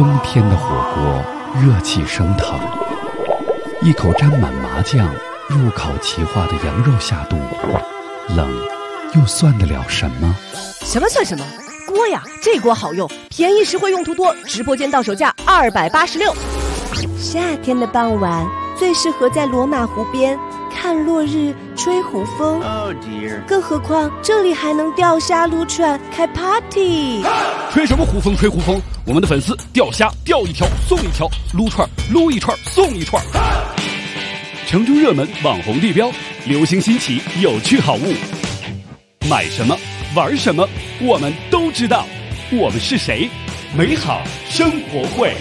冬天的火锅热气升腾，一口沾满麻酱入烤齐化的羊肉下肚，冷又算得了什么？ 什么算什么？锅呀，这锅好用，便宜实惠，用途多，直播间到手价286。夏天的傍晚最适合在罗马湖边看落日、吹湖风。更何况这里还能钓虾、撸串、开 party。 吹什么湖风？吹湖风！我们的粉丝钓虾钓一条送一条，撸串撸一串送一串。城中热门网红地标，流行新奇有趣好物，买什么玩什么我们都知道。我们是谁？美好生活会。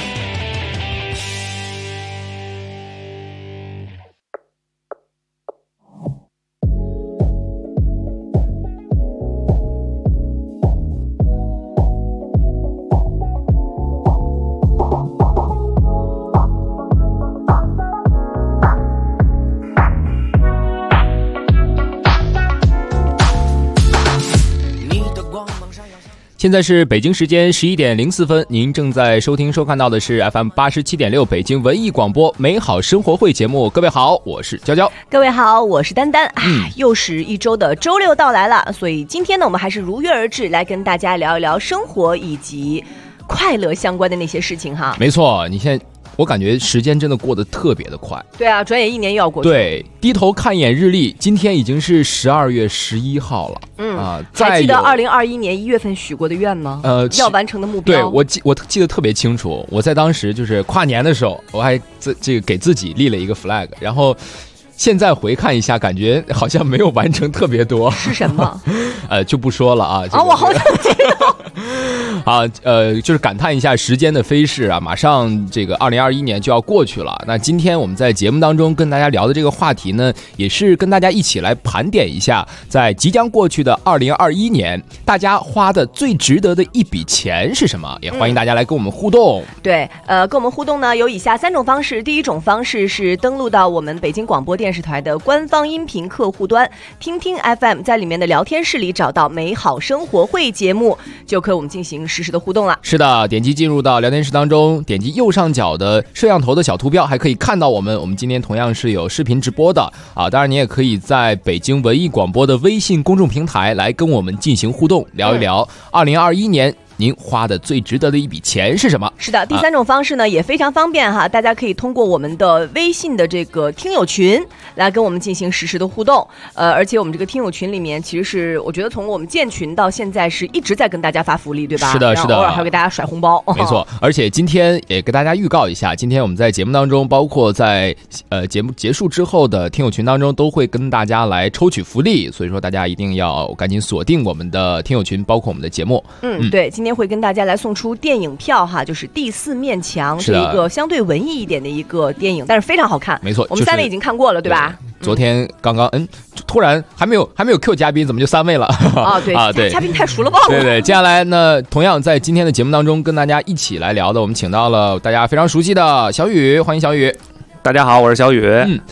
现在是北京时间11点04分，您正在收听收看到的是 FM 87.6北京文艺广播美好生活会节目。各位好，我是娇娇。 各位好，我是丹丹。又是一周的周六到来了，所以今天呢，我们还是如约而至，来跟大家聊一聊生活以及快乐相关的那些事情哈。 没错，你现在我感觉时间真的过得特别的快。 对啊，转眼一年又要过去。 对，低头看一眼日历，今天已经是12月11号了。 还记得2021年1月份许过的愿吗？要完成的目标。 对，我记得特别清楚。我在当时就是跨年的时候，我还这个给自己立了一个 flag， 然后现在回看一下，感觉好像没有完成特别多。 是什么？ 就不说了啊。 我好想知道。 就是感叹一下时间的飞逝啊，马上这个2021年就要过去了。那今天我们在节目当中跟大家聊的这个话题呢，也是跟大家一起来盘点一下，在即将过去的2021年，大家花的最值得的一笔钱是什么？也欢迎大家来跟我们互动。 对，跟我们互动呢有以下3种方式。第一种方式是登录到我们北京广播电视台的官方音频客户端，听听 FM， 在里面的聊天室里找到美好生活会节目，就可以我们进行实时的互动了。 是的，点击进入到聊天室当中，点击右上角的摄像头的小图标，还可以看到我们今天同样是有视频直播的啊。当然你也可以在北京文艺广播的微信公众平台来跟我们进行互动，聊一聊2021年您花的最值得的一笔钱是什么？ 是的，第3种方式呢也非常方便哈，大家可以通过我们的微信的这个听友群来跟我们进行实时的互动。而且我们这个听友群里面，其实是我觉得从我们建群到现在是一直在跟大家发福利，对吧？ 是的，是的， 偶尔还会给大家甩红包。 没错，而且今天也给大家预告一下，今天我们在节目当中，包括在节目结束之后的听友群当中，都会跟大家来抽取福利，所以说大家一定要赶紧锁定我们的听友群，包括我们的节目。 对，今天会跟大家来送出电影票哈，就是《第四面墙》，是一个相对文艺一点的一个电影，但是非常好看。 没错， 我们3位已经看过了，对吧？ 昨天刚刚突然还没有 Q 嘉宾，怎么就3位了？ 对，嘉宾太熟了吧？ 对，接下来呢，同样在今天的节目当中跟大家一起来聊的，我们请到了大家非常熟悉的小雨，欢迎小雨。 大家好，我是小雨。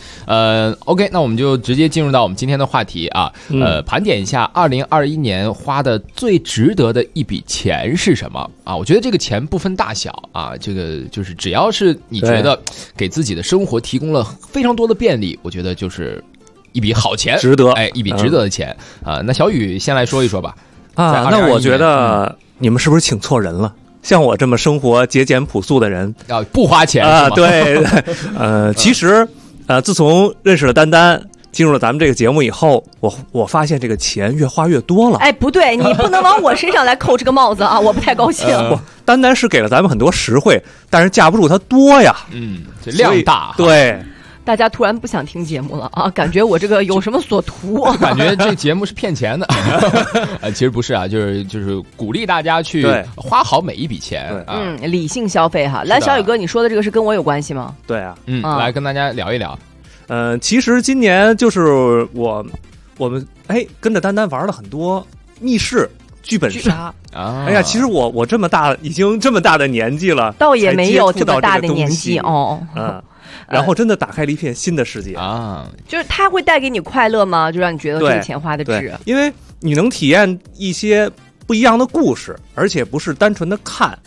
OK， 那我们就直接进入到我们今天的话题啊。盘点一下2021年花的最值得的一笔钱是什么啊？我觉得这个钱不分大小啊，这个就是只要是你觉得给自己的生活提供了非常多的便利，我觉得就是一笔好钱， 值得， 一笔值得的钱啊。那小雨先来说一说吧。 那我觉得你们是不是请错人了？像我这么生活节俭朴素的人， 不花钱对，其实自从认识了丹丹，进入了咱们这个节目以后，我发现这个钱越花越多了。 不对，你不能往我身上来扣这个帽子啊，我不太高兴。 丹丹是给了咱们很多实惠，但是架不住它多呀。 这量大。 对。 大家突然不想听节目了啊，感觉我这个有什么所图？ 感觉这节目是骗钱的。其实不是啊，就是鼓励大家去花好每一笔钱。 理性消费哈。来，小雨哥，你说的这个是跟我有关系吗？ 对啊， 来跟大家聊一聊。 其实今年就是我们跟着丹丹玩了很多密室剧本杀啊！哎呀，其实我这么大，已经这么大的年纪了， 倒也没有这么大的年纪哦。 然后真的打开了一片新的世界啊！ 就是它会带给你快乐吗？就让你觉得这个钱花的值？ 因为你能体验一些不一样的故事，而且不是单纯的看，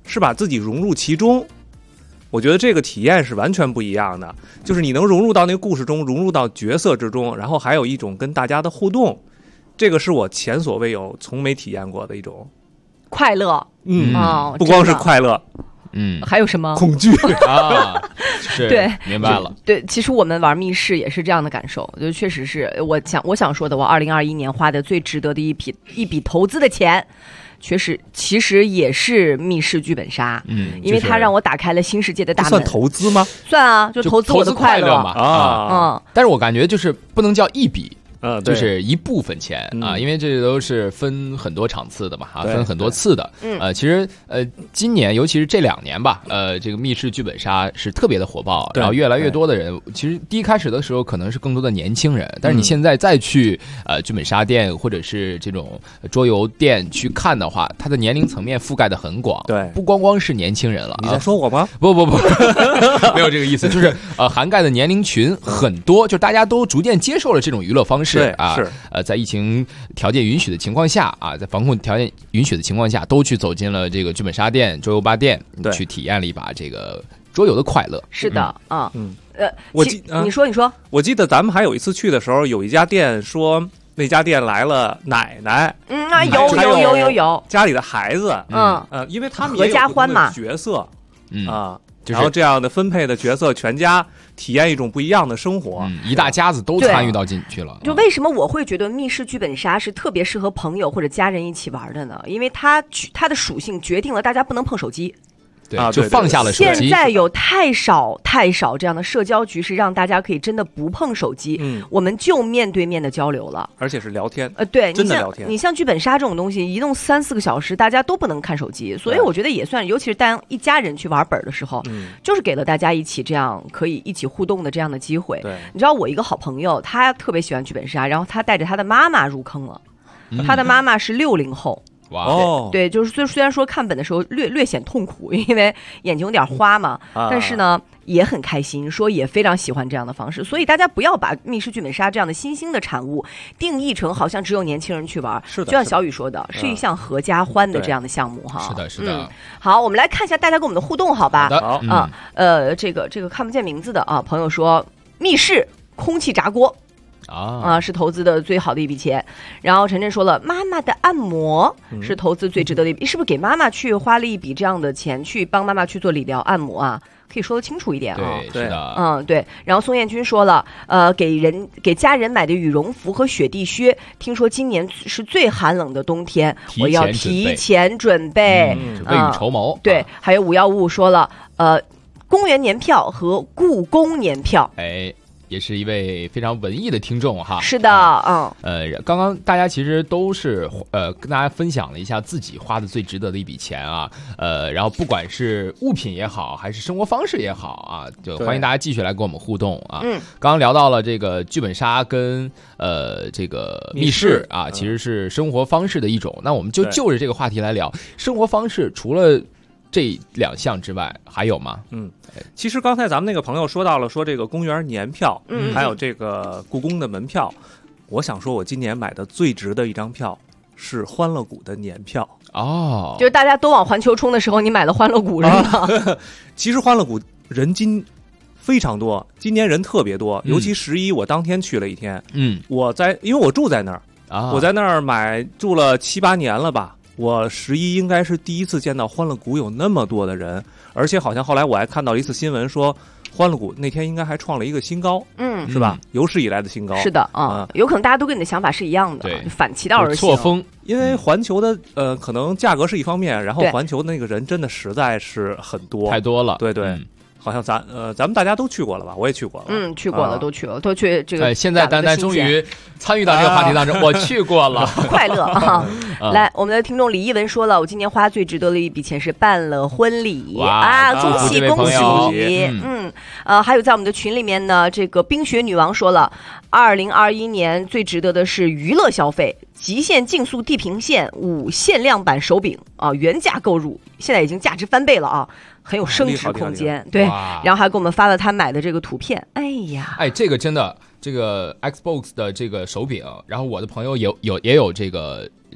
是把自己融入其中。我觉得这个体验是完全不一样的，就是你能融入到那个故事中，融入到角色之中，然后还有一种跟大家的互动，这个是我前所未有、从没体验过的一种快乐。 不光是快乐， 还有什么恐惧啊？是， 对， 明白了。 对，其实我们玩密室也是这样的感受，就确实是我想说的，我2021年花的最值得的一笔投资的钱。其实也是密室剧本杀，因为它让我打开了新世界的大门。 算投资吗？ 算啊，就投资我的快乐嘛。但是我感觉就是不能叫一笔。 就是一部分钱啊，因为这都是分很多场次的嘛，分很多次的。其实今年尤其是这2年吧，这个密室剧本杀是特别的火爆，然后越来越多的人。其实第一开始的时候可能是更多的年轻人，但是你现在再去剧本杀店或者是这种桌游店去看的话，它的年龄层面覆盖的很广， 对， 不光光是年轻人了。 你在说我吗？ 不，没有这个意思，就是涵盖的年龄群很多，就大家都逐渐接受了这种娱乐方式。是在疫情条件允许的情况下啊，在防控条件允许的情况下，都去走进了这个剧本杀店、桌游吧店，去体验了一把这个桌游的快乐。 是的你说， 我记得咱们还有一次去的时候，有一家店说那家店来了奶奶， 有家里的孩子，因为他们合家欢嘛角色，然后这样的分配的角色，全家体验一种不一样的生活， 一大家子都参与到进去了。 就为什么我会觉得密室剧本杀是特别适合朋友或者家人一起玩的呢？因为它的属性决定了大家不能碰手机。 对，就放下了手机。 现在有太少这样的社交局是让大家可以真的不碰手机，我们就面对面的交流了， 而且是聊天。 对， 真的聊天。 你像剧本杀这种东西，一弄3-4个小时，大家都不能看手机，所以我觉得也算，尤其是当一家人去玩本的时候，就是给了大家一起这样可以一起互动的这样的机会。 对， 你知道我一个好朋友，他特别喜欢剧本杀，然后他带着他的妈妈入坑了，他的妈妈是60后。对，就是虽然说看本的时候略显痛苦，因为眼睛有点花嘛，但是呢也很开心，说也非常喜欢这样的方式。所以大家不要把密室剧本杀这样的新兴的产物定义成好像只有年轻人去玩， 是的， 就像小雨说的，是一项合家欢的这样的项目哈。 是的。 好，我们来看一下大家跟我们的互动，好吧？ 好这个看不见名字的啊朋友说，密室空气炸锅。是投资的最好的一笔钱。然后晨晨说了，妈妈的按摩是投资最值得的一笔，是不是给妈妈去花了一笔这样的钱去帮妈妈去做理疗按摩啊？可以说得清楚一点啊。 对，是的。 对。然后宋彦军说了，给家人买的羽绒服和雪地靴，听说今年是最寒冷的冬天，我要提前准备， 未雨绸缪。 对，还有5155说了，公园年票和故宫年票。 也是一位非常文艺的听众哈。 是的， 刚刚大家其实都是跟大家分享了一下自己花的最值得的一笔钱啊，然后不管是物品也好，还是生活方式也好啊，就欢迎大家继续来跟我们互动啊。刚刚聊到了这个剧本杀跟这个密室啊，其实是生活方式的一种。那我们就着这个话题来聊，生活方式除了这2项之外还有吗？ 其实刚才咱们那个朋友说到了，说这个公园年票，还有这个故宫的门票。我想说，我今年买的最值的一张票是欢乐谷的年票。 就是大家都往环球冲的时候，你买了欢乐谷是吗？ 其实欢乐谷人均非常多，今年人特别多，尤其11我当天去了一天。因为我住在那儿，我在那儿住了7-8年了吧。我11应该是第一次见到欢乐谷有那么多的人，而且好像后来我还看到了一次新闻说，欢乐谷那天应该还创了一个新高，是吧？有史以来的新高。是的有可能大家都跟你的想法是一样的，反其道而行。 错峰， 因为环球的可能价格是一方面，然后环球的那个人真的实在是很多， 太多了。 对。好像咱们大家都去过了吧？我也去过了。 去过了，都去了，都去这个。 现在丹丹终于参与到这个话题当中，我去过了， 快乐啊！来，我们的听众李一文说了，我今年花最值得的一笔钱是办了婚礼恭喜恭喜！还有在我们的群里面呢，这个冰雪女王说了，2021年最值得的是娱乐消费。极限竞速地平线5限量版手柄原价购入，现在已经价值翻倍了啊，很有升值空间。对，然后还给我们发了他买的这个图片。 这个真的，这个 Xbox 的这个手柄，然后我的朋友也有这个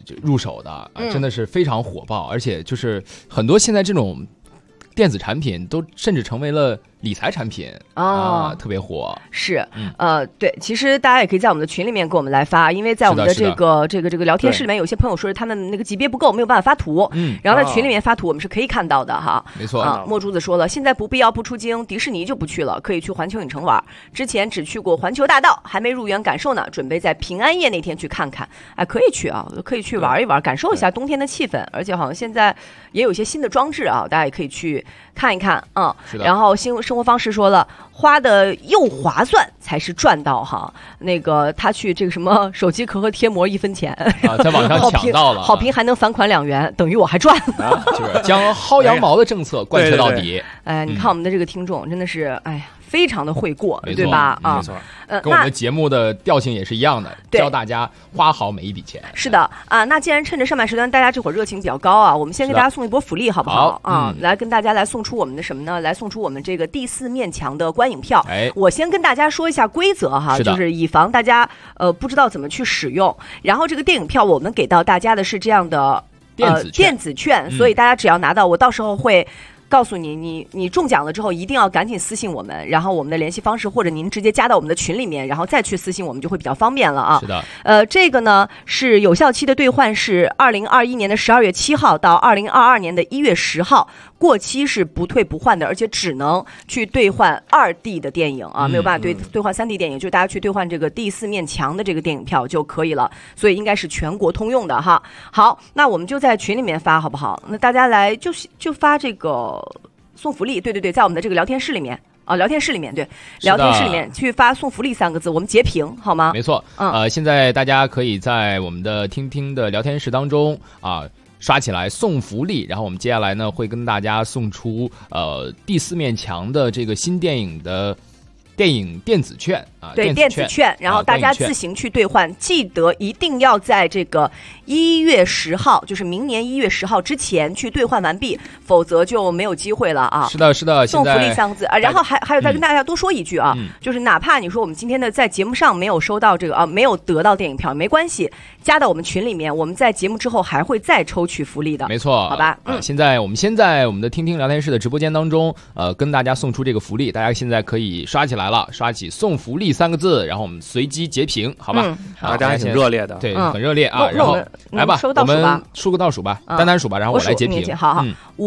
入手的，真的是非常火爆，而且就是很多现在这种电子产品都甚至成为了理财产品特别火。 是，对，其实大家也可以在我们的群里面给我们来发，因为在我们的这个聊天室里面，有些朋友说他们那个级别不够，没有办法发图，然后在群里面发图，我们是可以看到的哈。 没错， 墨珠子说了，现在不必要不出京，迪士尼就不去了，可以去环球影城玩。之前只去过环球大道，还没入园感受呢，准备在平安夜那天去看看。哎，可以去啊，可以去玩一玩，感受一下冬天的气氛。而且好像现在也有一些新的装置啊，大家也可以去看一看啊。然后生活方式说了，花的又划算才是赚到哈。那个他去这个什么手机壳和贴膜1分钱在网上抢到了， 好评还能返款2元，等于我还赚了， 就是将薅羊毛的政策贯彻到底。 哎，你看我们的这个听众真的是，哎呀，非常的会过，对吧？ 没错，跟我们的节目的调性也是一样的，教大家花好每一笔钱。 是的啊，那既然趁着上半时段大家这会儿热情比较高啊，我们先给大家送一波福利，好不好？来跟大家来送出我们的什么呢？来送出我们这个第4面墙的观影票。我先跟大家说一下规则哈，就是以防大家不知道怎么去使用。然后这个电影票我们给到大家的是这样的电子券，所以大家只要拿到，我到时候会告诉你中奖了之后一定要赶紧私信我们，然后我们的联系方式或者您直接加到我们的群里面，然后再去私信我们就会比较方便了啊。 是的， 这个呢是有效期的兑换是2021年的12月7号到2022年的1月10号，过期是不退不换的，而且只能去兑换2D 的电影啊，没有办法兑换3D 电影，就是大家去兑换这个第4面墙的这个电影票就可以了，所以应该是全国通用的哈。好，那我们就在群里面发好不好？那大家来就发这个送福利，对，在我们的这个聊天室里面啊，聊天室里面去发送福利3个字，我们截屏好吗？ 没错，现在大家可以在我们的听听的聊天室当中啊刷起来送福利，然后我们接下来呢会跟大家送出第4面墙的这个新电影的电影电子券啊， 对，电子券，然后大家自行去兑换，记得一定要在这个1月10号，就是明年1月10号之前去兑换完毕，否则就没有机会了啊。 是的， 送福利3个字啊，然后还有再跟大家多说一句啊，就是哪怕你说我们今天的在节目上没有收到这个没有得到电影票，没关系，加到我们群里面，我们在节目之后还会再抽取福利的。 没错， 好吧。 我们先在我们的听听聊天室的直播间当中，跟大家送出这个福利，大家现在可以刷起来了，刷起送福利3个字，然后我们随机截屏，好吧？ 大家还挺热烈的， 对，很热烈啊。然后来吧，我们数个倒数吧，单数吧，然后我来截屏。 好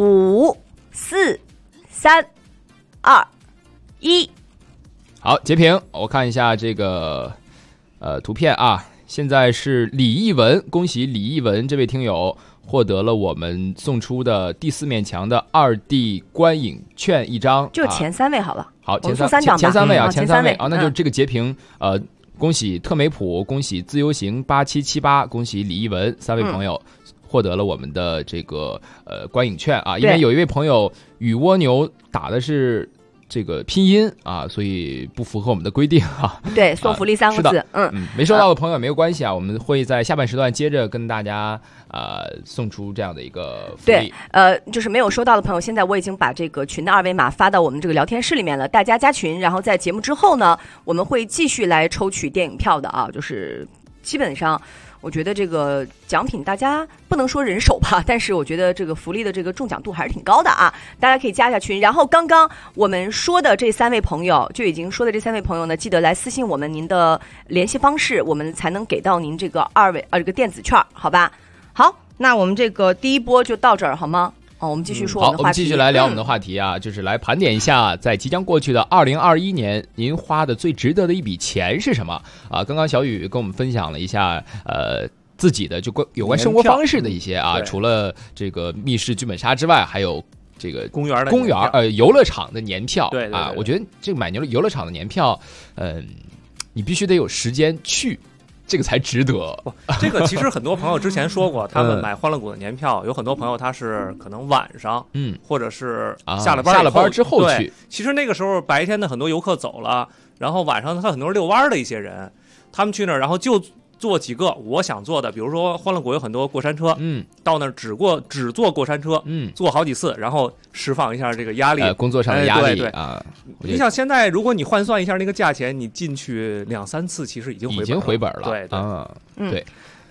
，5、4、3、2、1， 好，截屏。我看一下这个图片啊，现在是李艺文，恭喜李艺文这位听友获得了我们送出的第4面墙的2D 观影券1张， 就前3位好了。 好，前 3张吧， 前3位啊，前3位啊，那就这个截屏，恭喜特美普，恭喜自由行8778，恭喜李艺文3位朋友获得了我们的这个观影券啊，因为有一位朋友雨蜗牛打的是这个拼音啊，所以不符合我们的规定啊。 对，送福利3个字， 没收到的朋友没有关系啊，我们会在下半时段接着跟大家送出这样的一个福利。 对，就是没有收到的朋友，现在我已经把这个群的2维码发到我们这个聊天室里面了，大家加群，然后在节目之后呢，我们会继续来抽取电影票的啊，就是基本上。我觉得这个奖品大家不能说人手吧，但是我觉得这个福利的这个中奖度还是挺高的啊！大家可以加一下群。然后刚刚我们说的这3位朋友，就已经说的这3位朋友呢，记得来私信我们您的联系方式，我们才能给到您这个这个电子券，好吧？好，那我们这个第一波就到这儿好吗？我们继续说我们的话题。 好，我们继续来聊我们的话题啊，就是来盘点一下，在即将过去的2021年，您花的最值得的一笔钱是什么啊？刚刚小雨跟我们分享了一下，自己的就有关生活方式的一些啊，除了这个密室剧本杀之外，还有这个公园游乐场的年票。 对啊， 我觉得这个买游乐场的年票，你必须得有时间去。这个才值得。 这个其实很多朋友之前说过，他们买欢乐谷的年票，有很多朋友他是可能晚上，或者是下了班之后去。 其实那个时候白天的很多游客走了，然后晚上他很多遛弯的一些人，他们去那儿，然后就坐几个我想坐的，比如说欢乐谷有很多过山车，到那儿只坐过山车，坐好几次，然后释放一下这个压力， 工作上的压力对啊。 你想现在如果你换算一下那个价钱，你进去2-3次其实已经回本了。 对，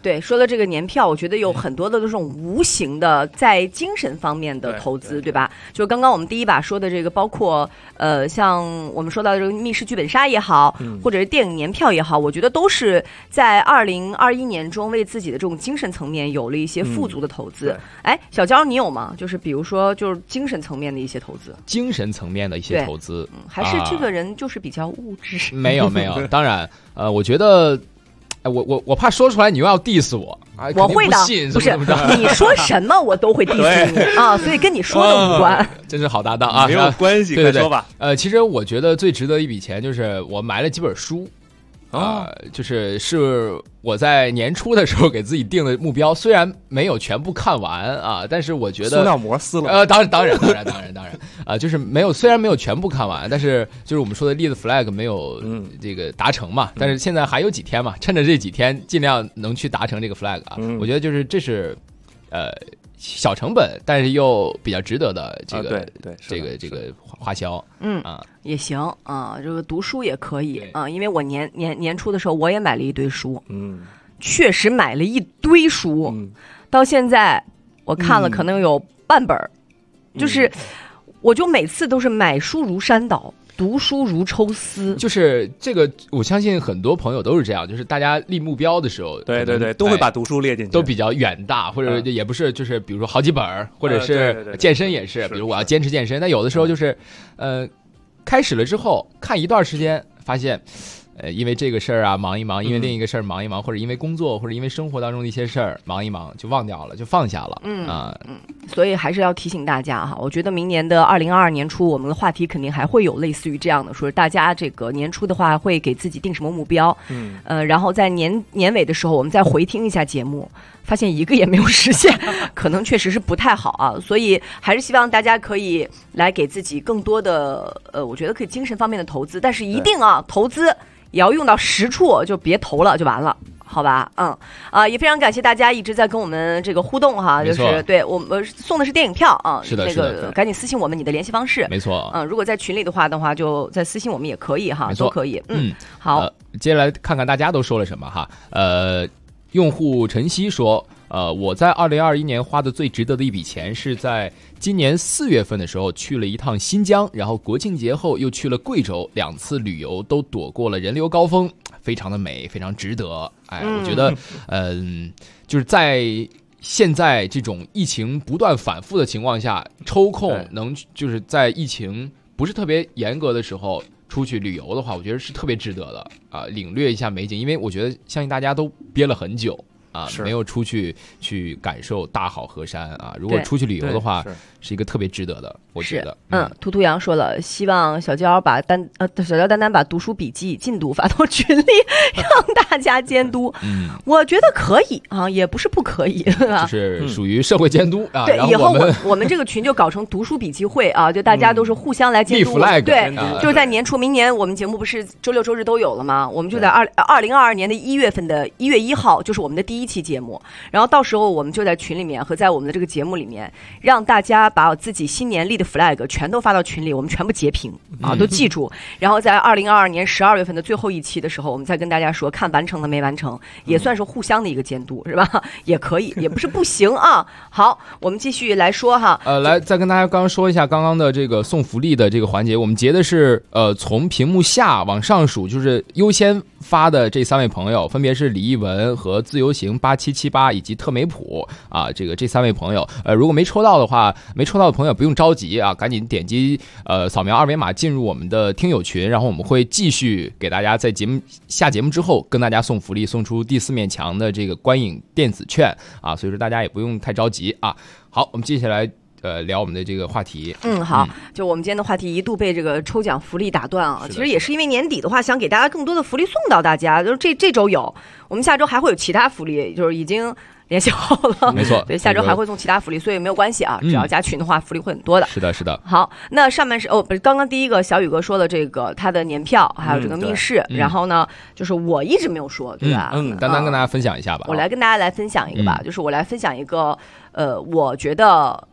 对，说的这个年票，我觉得有很多的这种无形的在精神方面的投资，对吧？就刚刚我们第一把说的这个，包括像我们说到的这个密室剧本杀也好，或者是电影年票也好，我觉得都是在2021年中为自己的这种精神层面有了一些富足的投资。哎，小娇你有吗？就是比如说就是精神层面的一些投资， 精神层面的一些投资， 还是这个人就是比较物质？ 没有，当然，我觉得。我怕说出来你又要 diss 我， 我会的，不是你说什么我都会 diss 你啊，所以跟你说的无关。 真是好搭档啊， 没有关系， 对说吧。 其实我觉得最值得一笔钱就是我买了几本书。就是我在年初的时候给自己定的目标，虽然没有全部看完啊，但是我觉得塑料膜撕了。 当然就是虽然没有全部看完，但是就是我们说的立的 flag 没有这个达成嘛，但是现在还有几天嘛，趁着这几天尽量能去达成这个 flag 啊。我觉得就是这是小成本，但是又比较值得的这个这个花销， 也行啊，这个读书也可以啊，因为我年初的时候我也买了一堆书，确实买了一堆书，到现在我看了可能有半本，就是我就每次都是买书如山倒。读书如抽丝， 就是这个，我相信很多朋友都是这样，就是大家立目标的时候， 对，都会把读书列进去， 都比较远大，或者也不是，就是比如说好几本，或者是健身也是，比如我要坚持健身，但有的时候就是，开始了之后看一段时间，发现。因为这个事儿啊忙一忙，因为另一个事儿忙一忙，或者因为工作或者因为生活当中的一些事儿忙一忙，就忘掉了，就放下了。 所以还是要提醒大家哈，我觉得明年的2022年初，我们的话题肯定还会有类似于这样的，说大家这个年初的话会给自己定什么目标，然后在年尾的时候，我们再回听一下节目。发现一个也没有实现，可能确实是不太好啊，所以还是希望大家可以来给自己更多的我觉得可以精神方面的投资，但是一定啊，投资也要用到实处，就别投了就完了。好吧，也非常感谢大家一直在跟我们这个互动哈，就是对我们送的是电影票啊， 是的， 那个赶紧私信我们你的联系方式， 没错， 如果在群里的话就在私信我们也可以哈，都可以，好， 接下来看看大家都说了什么哈，用户晨曦说，我在2021年花的最值得的一笔钱是在今年4月份的时候去了一趟新疆，然后国庆节后又去了贵州，2次旅游都躲过了人流高峰，非常的美，非常值得。我觉得，就是在现在这种疫情不断反复的情况下，抽空能就是在疫情不是特别严格的时候出去旅游的话，我觉得是特别值得的啊，领略一下美景，因为我觉得相信大家都憋了很久啊，没有出去感受大好河山啊。如果出去旅游的话，是一个特别值得的，我觉得。 图图羊说了，希望小娇丹丹把读书笔记进度发到群里，让大家监督。我觉得可以啊，也不是不可以， 就是属于社会监督啊。 对，以后我们这个群就搞成读书笔记会啊，就大家都是互相来监督。对，就是在年初，明年我们节目不是周六周日都有了吗？我们就在2022年的1月份的1月1号，就是我们的第1期节目。然后到时候我们就在群里面和在我们的这个节目里面，让大家把自己新年立的 flag 全都发到群里，我们全部截屏啊，都记住。然后在2022年12月份的最后一期的时候，我们再跟大家说看完成了没完成，也算是互相的一个监督，是吧？也可以，也不是不行啊。好，我们继续来说哈。 来再跟大家刚刚说一下刚刚的这个送福利的这个环节，我们截的是从屏幕下往上数，就是优先发的这3位朋友，分别是李一文和自由行8778以及特美普啊，这3位朋友，如果没抽到的话，没抽到的朋友不用着急啊，赶紧点击扫描二维码进入我们的听友群，然后我们会继续给大家在下节目之后跟大家送福利，送出第4面墙的这个观影电子券啊，所以说大家也不用太着急啊。好，我们接下来聊我们的这个话题。 好，就我们今天的话题一度被这个抽奖福利打断啊，其实也是因为年底的话，想给大家更多的福利送到大家，就是这周有，我们下周还会有其他福利，就是已经联系好了， 没错， 对，下周还会送其他福利，所以没有关系啊，只要加群的话，福利会很多的。 是的。 好，那上面是不是刚刚第一个小宇哥说的这个他的年票，还有这个密室，然后呢，就是我一直没有说，对吧？ 单单跟大家分享一下吧。 我来跟大家来分享一个吧，就是我来分享一个，我觉得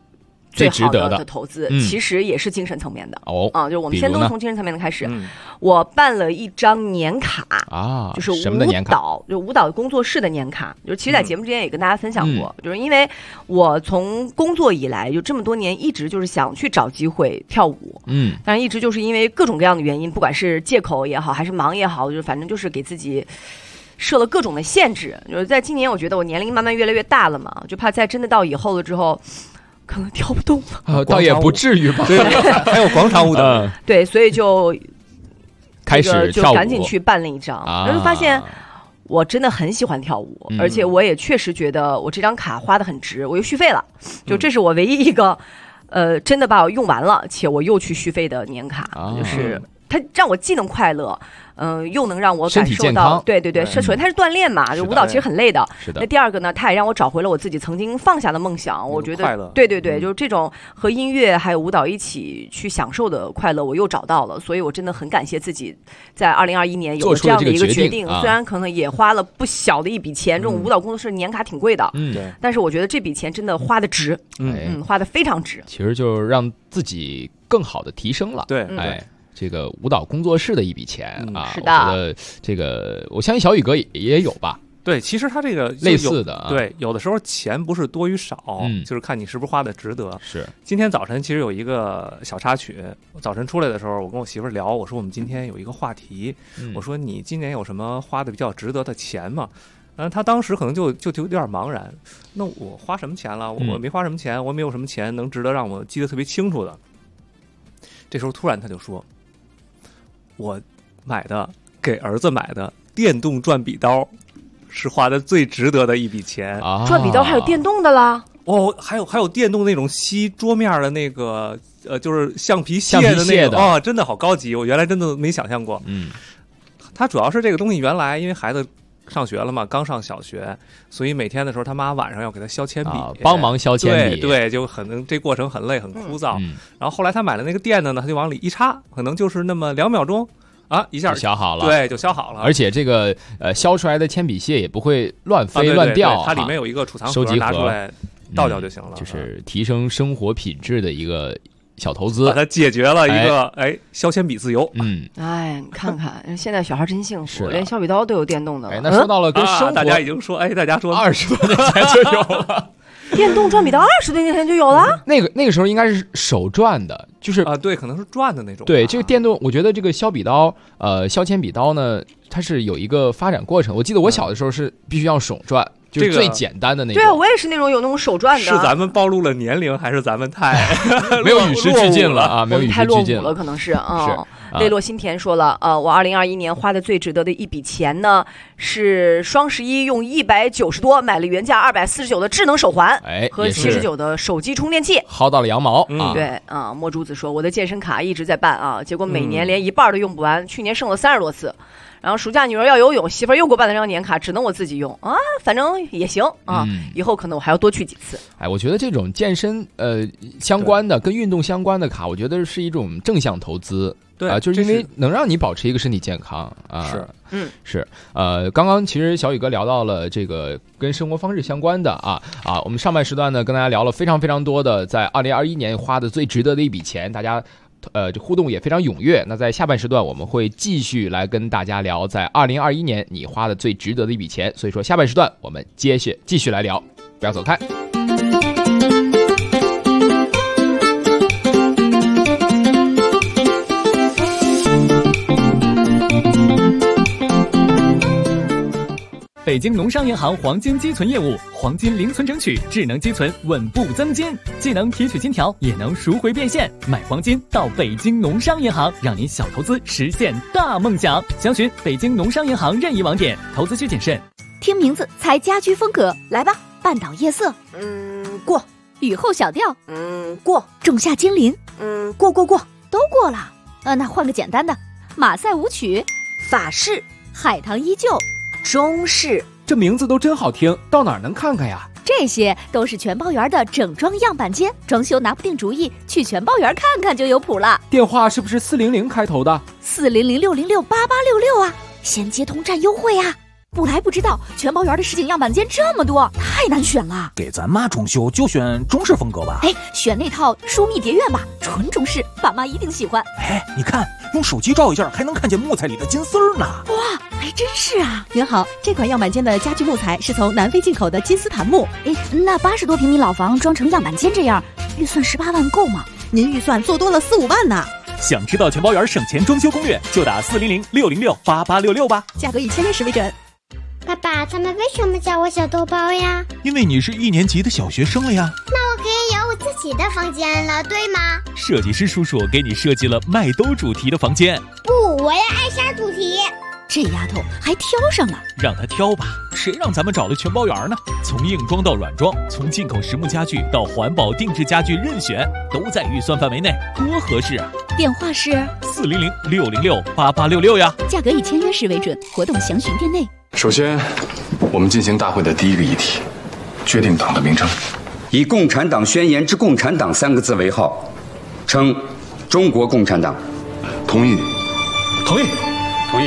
最好的投资，其实也是精神层面的就是我们先都从精神层面的开始。我办了一张年卡就是舞蹈工作室的年卡，就是其实在节目之前也跟大家分享过，就是因为我从工作以来就这么多年一直就是想去找机会跳舞，但是一直就是因为各种各样的原因，不管是借口也好还是忙也好，就是反正就是给自己设了各种的限制。就是在今年我觉得我年龄慢慢越来越大了嘛，就怕在真的到以后了之后可能跳不动了。 倒也不至于吧。 还有广场舞的对，所以就开始就赶紧去办了一张，然后发现我真的很喜欢跳舞，而且我也确实觉得我这张卡花得很值，我又续费了，就这是我唯一一个真的把我用完了且我又去续费的年卡，就是它让我既能快乐又能让我感受到对，首先它是锻炼嘛，就舞蹈其实很累的。那第二个呢，它也让我找回了我自己曾经放下的梦想。我觉得对，就是这种和音乐还有舞蹈一起去享受的快乐，我又找到了。所以我真的很感谢自己在2021年有了这样的一个决定。虽然可能也花了不小的一笔钱，这种舞蹈工作室年卡挺贵的，但是我觉得这笔钱真的花的值，花的非常值。 其实就是让自己更好的提升了。 对， 这个舞蹈工作室的一笔钱是的， 我觉得这个我相信小宇哥也有吧。 对，其实他这个类似的对，有的时候钱不是多与少，就是看你是不是花的值得。 是， 今天早晨其实有一个小插曲，早晨出来的时候，我跟我媳妇聊，我说我们今天有一个话题，我说你今年有什么花的比较值得的钱吗？他当时可能就有点茫然，那我花什么钱了？我没花什么钱，我没有什么钱能值得让我记得特别清楚的。这时候突然他就说，我给儿子买的电动转笔刀是花的最值得的一笔钱转笔刀还有电动的啦？ 还有电动那种吸桌面的那个就是橡皮屑的那个真的好高级，我原来真的没想象过。它主要是这个东西原来因为孩子上学了嘛，刚上小学，所以每天的时候他妈晚上要给他削铅笔， 帮忙削铅笔， 对，就这过程很累很枯燥。然后后来他买了那个电的呢，他就往里一插，可能就是那么2秒钟一下就削好了， 对，就削好了。 而且这个削出来的铅笔屑也不会乱飞乱掉， 它里面有一个储藏收集盒， 拿出来倒掉就行了。 就是提升生活品质的一个小投资， 把它解决了一个削铅笔自由。 你看看现在小孩真幸福，连削笔刀都有电动的了。 那说到了跟生活， 大家已经说大家说 20多年前就有了。 电动转笔刀20多年前就有了， 那个时候应该是手转的，就是对，可能是转的那种。 对，这个电动，我觉得这个削笔刀，削铅笔刀呢，它是有一个发展过程。我记得我小的时候是必须要手转，就是最简单的那种。 对，我也是那种有那种手转的。 是咱们暴露了年龄，还是咱们太没有与时俱进了啊？没有与时俱进了，可能是泪落心田说了，我2021年花的最值得的一笔钱呢，是双11用190多买了原价249的智能手环，和79的手机充电器， 薅到了羊毛。 对墨珠子说，我的健身卡一直在办结果每年连一半都用不完，去年剩了30多次。然后暑假女儿要游泳，媳妇儿又给我办了张年卡，只能我自己用反正也行以后可能我还要多去几次。 我觉得这种健身相关的跟运动相关的卡，我觉得是一种正向投资。 对就是因为能让你保持一个身体健康是刚刚其实小宇哥聊到了这个跟生活方式相关的我们上半时段呢跟大家聊了非常非常多的在2021年花的最值得的一笔钱，大家互动也非常踊跃。那在下半时段我们会继续来跟大家聊在2021年你花的最值得的一笔钱，所以说下半时段我们继续来聊，不要走开。 北京农商银行黄金积存业务，黄金零存整取，智能积存，稳步增金，既能提取金条，也能赎回变现。买黄金到北京农商银行，让您小投资实现大梦想。详询北京农商银行任意网点，投资需谨慎。 听名字猜家居风格，来吧。半岛夜色， 过。 雨后小调， 过。 仲夏精灵， 过， 都过了。那换个简单的，马赛舞曲， 法式， 海棠依旧， 中式。 这名字都真好听，到哪儿能看看呀？ 这些都是全包园的整装样板间，装修拿不定主意，去全包园看看就有谱了。 电话是不是400开头的？ 400-606-8866啊，先接通占优惠啊。 不来不知道，全包园的实景样板间这么多，太难选了。 给咱妈装修就选中式风格吧。 选那套疏密蝶院吧，纯中式，爸妈一定喜欢。 你看，用手机照一下，还能看见木材里的金丝儿呢。 哇，还真是啊！ 您好，这款样板间的家具木材是从南非进口的金丝檀木。 那80多平米老房装成样板间这样，预算18万够吗？ 您预算做多了4、5万呢。 想知道全包园省钱装修攻略，就打400-606-8866吧， 价格以签约时为准。 爸爸，他们为什么叫我小豆包呀？ 因为你是1年级的小学生了呀。 那我可以有我自己的房间了，对吗？ 设计师叔叔给你设计了麦兜主题的房间。 不，我要艾莎主题。 这丫头还挑上了， 让她挑吧，谁让咱们找了全包园呢？从硬装到软装，从进口实木家具到环保定制家具，任选都在预算范围内，多合适啊！ 电话是 400-606-8866呀。 价格以签约时为准，活动详询店内。 首先，我们进行大会的第一个议题，决定党的名称， 以《共产党宣言》之“共产党”3个字为号，称中国共产党。 同意。 同意。 同意。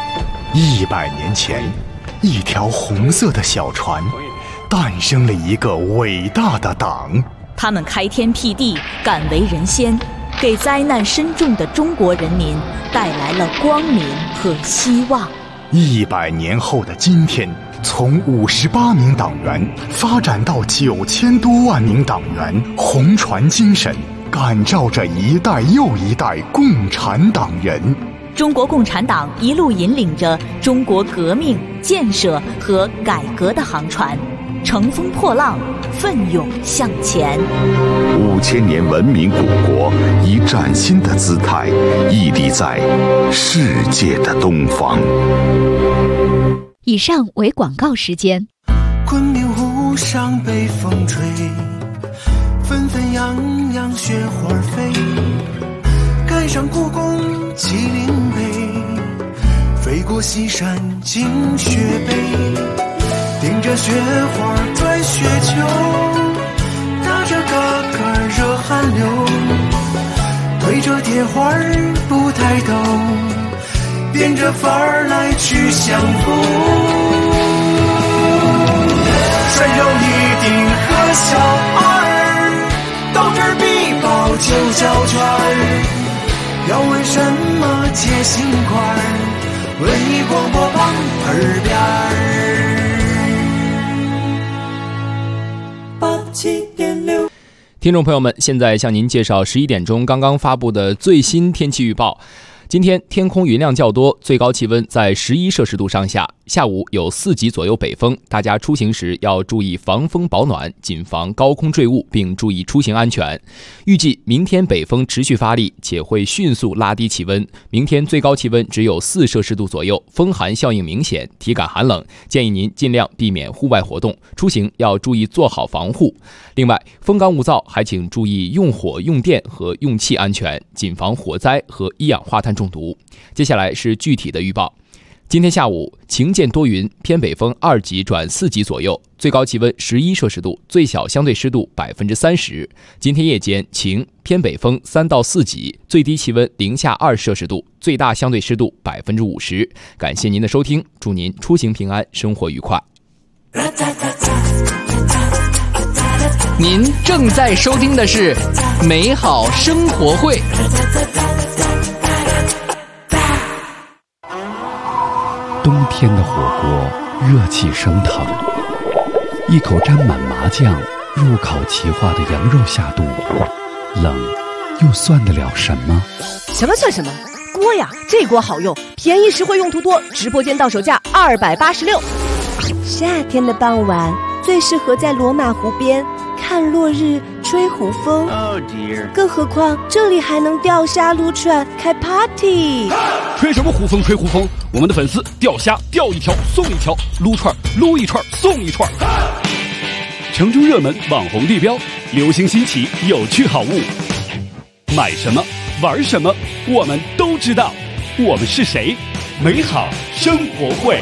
100年前，一条红色的小船，诞生了一个伟大的党。 他们开天辟地，敢为人先，给灾难深重的中国人民带来了光明和希望。 100年后的今天，从58名党员发展到9000多万名党员，红船精神感召着一代又一代共产党人。 中国共产党一路引领着中国革命、建设和改革的航船，乘风破浪，奋勇向前。 5000年文明古国以崭新的姿态屹立在世界的东方。 以上为广告时间。 昆明湖上北风吹，纷纷扬扬雪花飞，赶上故宫麒麟碑，飞过西山进雪碑，顶着雪花转雪球，打着嘎嘎热汗流，推着铁环不抬头，变着法儿来去相逢。山上一定和小二，到这儿必报9小圈。要问什么切心块，文艺广播旁耳边87.6。 听众朋友们，现在向您介绍11点钟刚刚发布的最新天气预报。今天天空云量较多，最高气温在11摄氏度上下，下午有4级左右北风，大家出行时要注意防风保暖，谨防高空坠物，并注意出行安全。预计明天北风持续发力，且会迅速拉低气温，明天最高气温只有4摄氏度左右，风寒效应明显，体感寒冷，建议您尽量避免户外活动，出行要注意做好防护。另外，风干物燥还请注意用火、用电和用气安全，谨防火灾和一氧化碳中毒。接下来是具体的预报。今天下午晴间多云，偏北风2级转4级左右，最高气温11摄氏度，最小相对湿度30%。今天夜间晴，偏北风3到4级，最低气温零下2摄氏度，最大相对湿度50%。感谢您的收听，祝您出行平安，生活愉快。 您正在收听的是美好生活会。 冬天的火锅热气升腾，一口沾满麻酱入口即化的羊肉下肚，冷又算得了什么？ 什么算什么？锅呀，这锅好用，便宜实惠，用途多，直播间到手价286。夏天的傍晚最适合在罗马湖边看落日、吹湖风。更何况这里还能钓虾、撸串、开 party。 吹什么湖风？吹湖风！我们的粉丝钓虾钓一条送一条，撸串撸一串送一串。城中热门网红地标，流行新奇有趣好物，买什么玩什么我们都知道。我们是谁？美好生活会。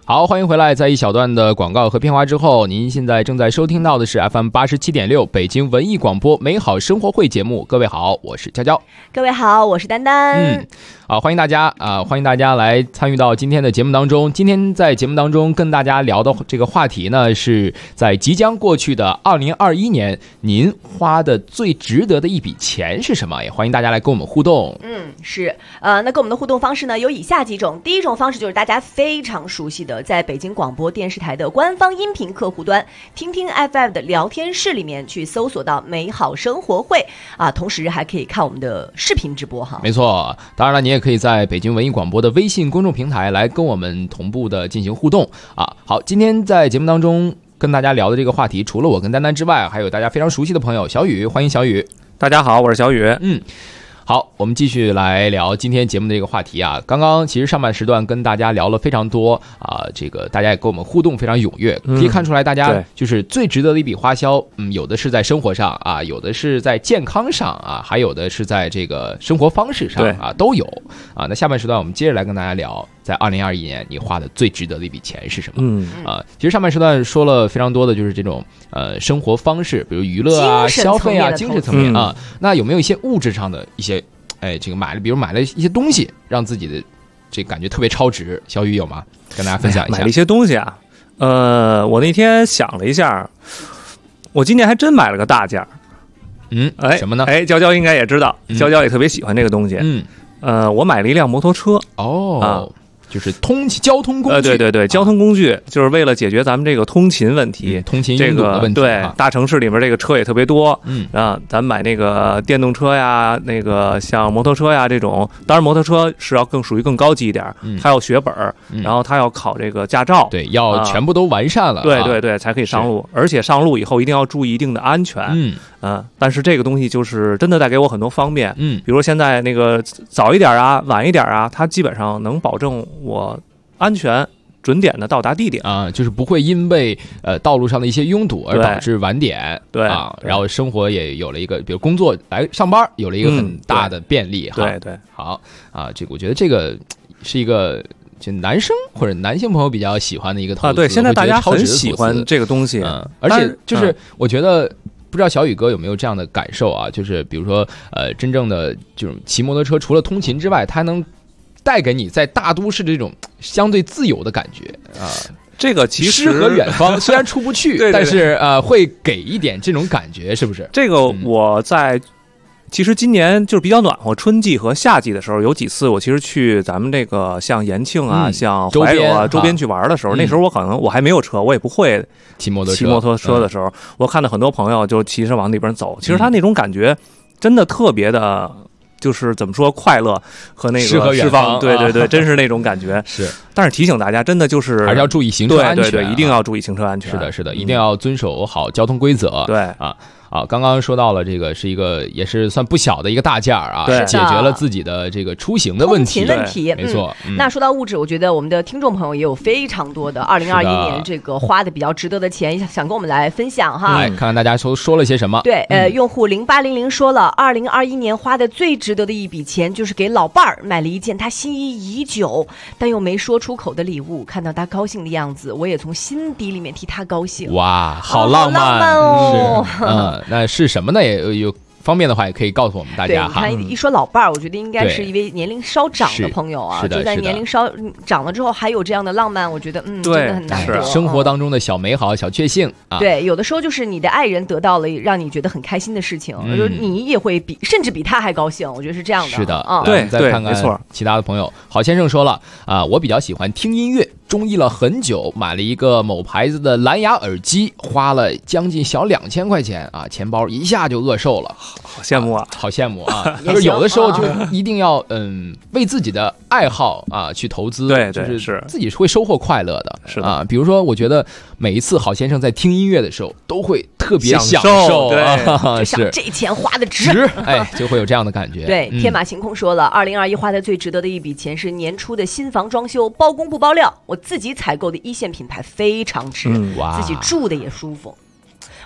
好，欢迎回来。在一小段的广告和片花之后，您现在正在收听到的是 FM 87.6北京文艺广播美好生活会节目。各位好，我是娇娇。 各位好，我是丹丹。 欢迎大家欢迎大家来参与到今天的节目当中。今天在节目当中跟大家聊的这个话题呢，是在即将过去的2021年，您花的最值得的一笔钱是什么？也欢迎大家来跟我们互动。 是那跟我们的互动方式呢有以下几种。第一种方式就是大家非常熟悉的，在北京广播电视台的官方音频客户端听听 FM 的聊天室里面去搜索到美好生活会同时还可以看我们的视频直播哈。 没错，当然了，你也可以在北京文艺广播的微信公众平台来跟我们同步的进行互动好，今天在节目当中跟大家聊的这个话题，除了我跟丹丹之外，还有大家非常熟悉的朋友小雨，欢迎小雨。 大家好，我是小雨。 好，我们继续来聊今天节目的这个话题刚刚其实上半时段跟大家聊了非常多这个大家也跟我们互动非常踊跃，可以看出来大家就是最值得的一笔花销，有的是在生活上有的是在健康上还有的是在这个生活方式上都有那下半时段我们接着来跟大家聊，在2021年你花的最值得的一笔钱是什么？其实上半时段说了非常多的就是这种生活方式，比如娱乐消费精神层面那有没有一些物质上的一些这个比如买了一些东西，让自己的这感觉特别超值？小雨有吗？跟大家分享一下。 买了一些东西我那天想了一下，我今年还真买了个大件什么呢？ 娇娇应该也知道，娇娇也特别喜欢这个东西。我买了一辆摩托车。 就是交通工具。 对，交通工具就是为了解决咱们这个通勤问题， 通勤拥堵的问题。 对，大城市里面这个车也特别多。咱们买那个电动车呀，那个像摩托车呀这种，当然摩托车是要属于更高级一点，它要学本然后它要考这个驾照， 对，要全部都完善了。 对，才可以上路，而且上路以后一定要注意一定的安全。但是这个东西就是真的带给我很多方便。比如现在那个早一点晚一点它基本上能保证我安全准点的到达地点就是不会因为道路上的一些拥堵而导致晚点。然后生活也有了一个，比如工作来上班有了一个很大的便利。 对， 好这个我觉得这个是一个就男生或者男性朋友比较喜欢的一个投资对，现在大家很喜欢这个东西而且就是我觉得不知道小雨哥有没有这样的感受就是比如说真正的这种骑摩托车，除了通勤之外，它能带给你在大都市的这种相对自由的感觉这个其实诗和远方虽然出不去对， 但是会给一点这种感觉，是不是？ 这个我其实今年就是比较暖和，春季和夏季的时候，有几次我其实去咱们这个像延庆像怀柔周边去玩的时候，那时候我还没有车，我也不会骑摩托车的时候，我看到很多朋友就骑着往那边走，其实他那种感觉真的特别的。就是怎么说，快乐和那个释放，对，真是那种感觉。 是， 但是提醒大家，真的就是还是要注意行车安全， 对，一定要注意行车安全。 是的，一定要遵守好交通规则。 对刚刚说到了这个是一个也是算不小的一个大件解决了自己的这个出行的问题。没错。 那说到物质，我觉得我们的听众朋友也有非常多的2021年这个花的比较值得的钱，想跟我们来分享哈。 看看大家说了些什么。 对，用户0800说了，2021年花的最值得的一笔钱就是给老伴儿买了一件他心仪已久但又没说出口的礼物，看到他高兴的样子，我也从心底里面替他高兴。 哇，好浪漫哦！ 那是什么呢？也有方便的话，也可以告诉我们大家哈。 对，你看一说老伴儿，我觉得应该是一位年龄稍长的朋友就在年龄稍长了之后，还有这样的浪漫，我觉得真的很难得。 生活当中的小美好、小确幸对，有的时候就是你的爱人得到了让你觉得很开心的事情，你也会甚至比他还高兴，我觉得是这样的。 是的， 对， 再看看其他的朋友。郝先生说了我比较喜欢听音乐。中意了很久，买了一个某牌子的蓝牙耳机，花了将近小2000块钱钱包一下就饿瘦了， 好羡慕好羡慕就是有的时候就一定要为自己的爱好去投资， 对， 就是自己会收获快乐的， 是的比如说，我觉得每一次郝先生在听音乐的时候，都会特别享受， 对，是这钱花的值， 就会有这样的感觉。 对，天马行空说了，2021花的最值得的一笔钱是年初的新房装修，包工不包料，我自己采购的一线品牌非常值，自己住的也舒服。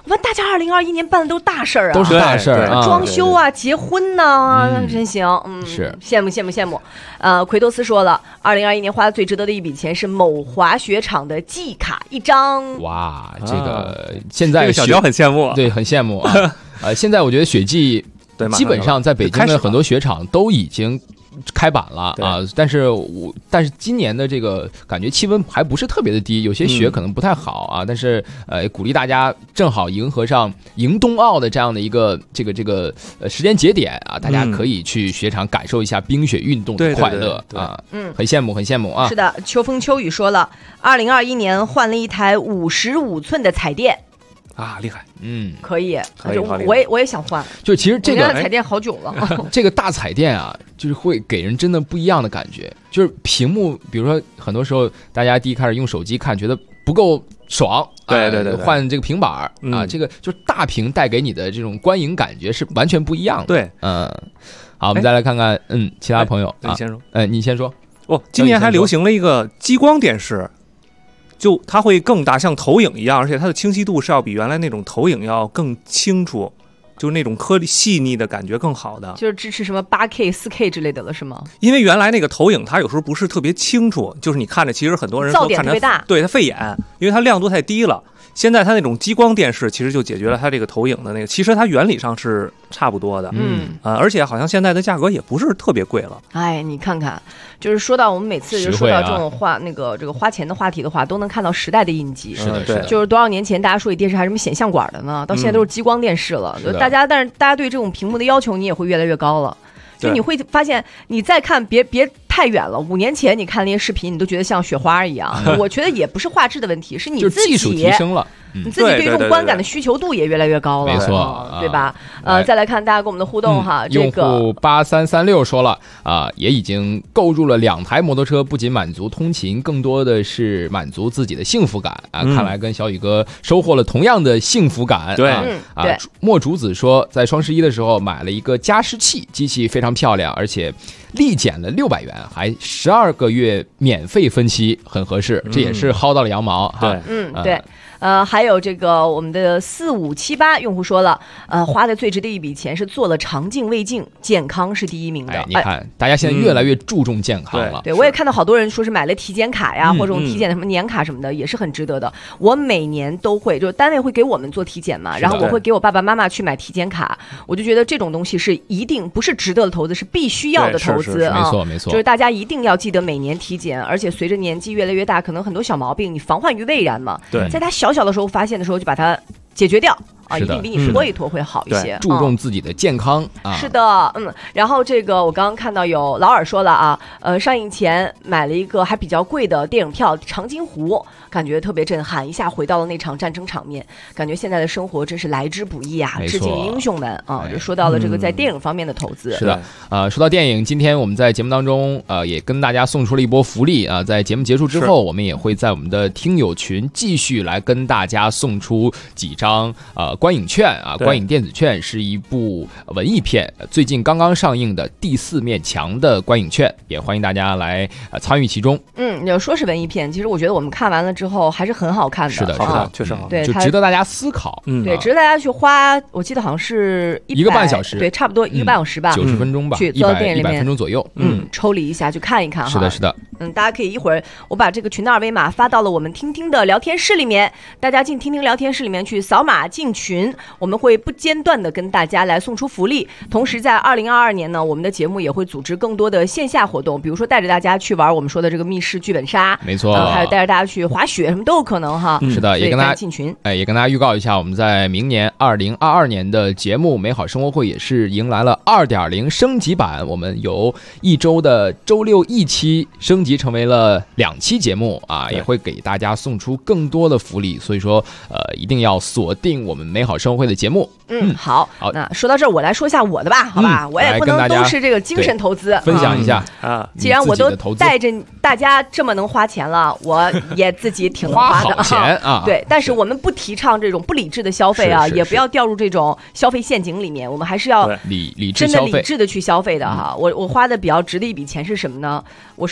我们大家2021年办的都是大事儿啊， 都是大事儿啊， 装修啊，结婚呐，真行， 是羡慕。奎多斯说了，2021年花的最值得的一笔钱是某滑雪场的季卡1张。 哇，这个现在这个小雕很羡慕， 对，很羡慕啊。现在我觉得雪季基本上在北京的很多雪场都已经开板了啊，但是今年的这个感觉气温还不是特别的低，有些雪可能不太好啊，但是鼓励大家正好迎合上迎冬奥的这样的一个这个时间节点啊，大家可以去雪场感受一下冰雪运动的快乐啊，很羡慕啊。 是的，秋风秋雨说了，2021年换了一台55寸的彩电。 啊，厉害！ 可以，我也想换。 就其实这个彩电好久了， 这个大彩电啊，就是会给人真的不一样的感觉。就是屏幕，比如说很多时候大家第一开始用手机看，觉得不够爽， 对， 换这个平板啊，这个就是大屏带给你的这种观影感觉是完全不一样的。 对， 好，我们再来看看，其他朋友啊， 你先说， 你先说。 今年还流行了一个激光电视。就它会更大，像投影一样，而且它的清晰度是要比原来那种投影要更清楚，就是那种颗粒细腻的感觉更好的， 就是支持什么8K、4K 之类的了，是吗？ 因为原来那个投影它有时候不是特别清楚，就是你看着其实很多人说看着对它费眼，因为它亮度太低了。现在它那种激光电视其实就解决了它这个投影的那个，其实它原理上是差不多的，而且好像现在的价格也不是特别贵了。 哎，你看看，就是说到我们每次就说到这种这个花钱的话题的话，都能看到时代的印记。 是的， 就是多少年前大家说起电视还是什么显像管的呢，到现在都是激光电视了。但是大家对这种屏幕的要求你也会越来越高了。就你会发现，你再看别太远了，5年前你看那些视频，你都觉得像雪花一样。我觉得也不是画质的问题，是你自己技术提升了， 你自己对这种观感的需求度也越来越高了， 没错， 对吧？再来看大家跟我们的互动哈， 用户8336说了也已经购入了2台摩托车，不仅满足通勤，更多的是满足自己的幸福感啊！看来跟小雨哥收获了同样的幸福感。 对莫竹子说，在双11的时候买了一个加湿器，机器非常漂亮，而且立减了600元，还12个月免费分期，很合适。这也是薅到了羊毛哈。 对。还有这个我们的4578用户说了，花的最值的一笔钱是做了肠镜胃镜，健康是第一名的。 你看，大家现在越来越注重健康了。 对，我也看到好多人说是买了体检卡呀，或者这种体检的什么年卡什么的，也是很值得的。我每年都会，就是单位会给我们做体检嘛，然后我会给我爸爸妈妈去买体检卡。我就觉得这种东西是一定不是值得的投资，是必须要的投资啊。 没错， 就是大家一定要记得每年体检，而且随着年纪越来越大，可能很多小毛病你防患于未然嘛。 对， 在他小的时候发现的时候就把它解决掉啊，一定比你拖一拖会好一些。 注重自己的健康啊。 是的，然后这个我刚刚看到有老耳说了啊，上映前买了一个还比较贵的电影票《长津湖》，感觉特别震撼，一下回到了那场战争场面，感觉现在的生活真是来之不易啊！致敬英雄们啊！就说到了这个在电影方面的投资。 是的，说到电影，今天我们在节目当中也跟大家送出了一波福利啊，在节目结束之后，我们也会在我们的听友群继续来跟大家送出几张观影券啊，观影电子券，是一部文艺片，最近刚刚上映的《第四面墙》的观影券，也欢迎大家来参与其中。 要说是文艺片，其实我觉得我们看完了之后还是很好看的。 是的， 确实好， 对， 就值得大家思考。 对，值得大家去花，我记得好像是 1个半小时， 对，差不多1个半小时吧 ，90分钟吧， 去坐到电影里面 100分钟左右， 抽离一下去看一看哈。 是的， 大家可以一会儿我把这个群的2维码发到了我们听听的聊天室里面，大家进听听聊天室里面去扫码进群，我们会不间断的跟大家来送出福利。同时在2022年呢，我们的节目也会组织更多的线下活动，比如说带着大家去玩我们说的这个密室剧本杀， 没错， 还有带着大家去滑雪，什么都有可能哈。 是的，也跟大家进群， 也跟大家预告一下，我们在明年2022年的节目美好生活会也是迎来了2.0升级版，我们由1周的周六1期升级成为了2期节目啊，也会给大家送出更多的福利，所以说一定要锁定我们美好生活会的节目。 好，那说到这儿，我来说一下我的吧，好吧，我也不能都是这个精神投资， 分享一下啊。 既然我都带着大家这么能花钱了，我也自己挺能花的钱啊。 对，但是我们不提倡这种不理智的消费啊，也不要掉入这种消费陷阱里面，我们还是要理智消费， 真的理智的去消费的哈。我花的比较值的一笔钱是什么呢？我是去皮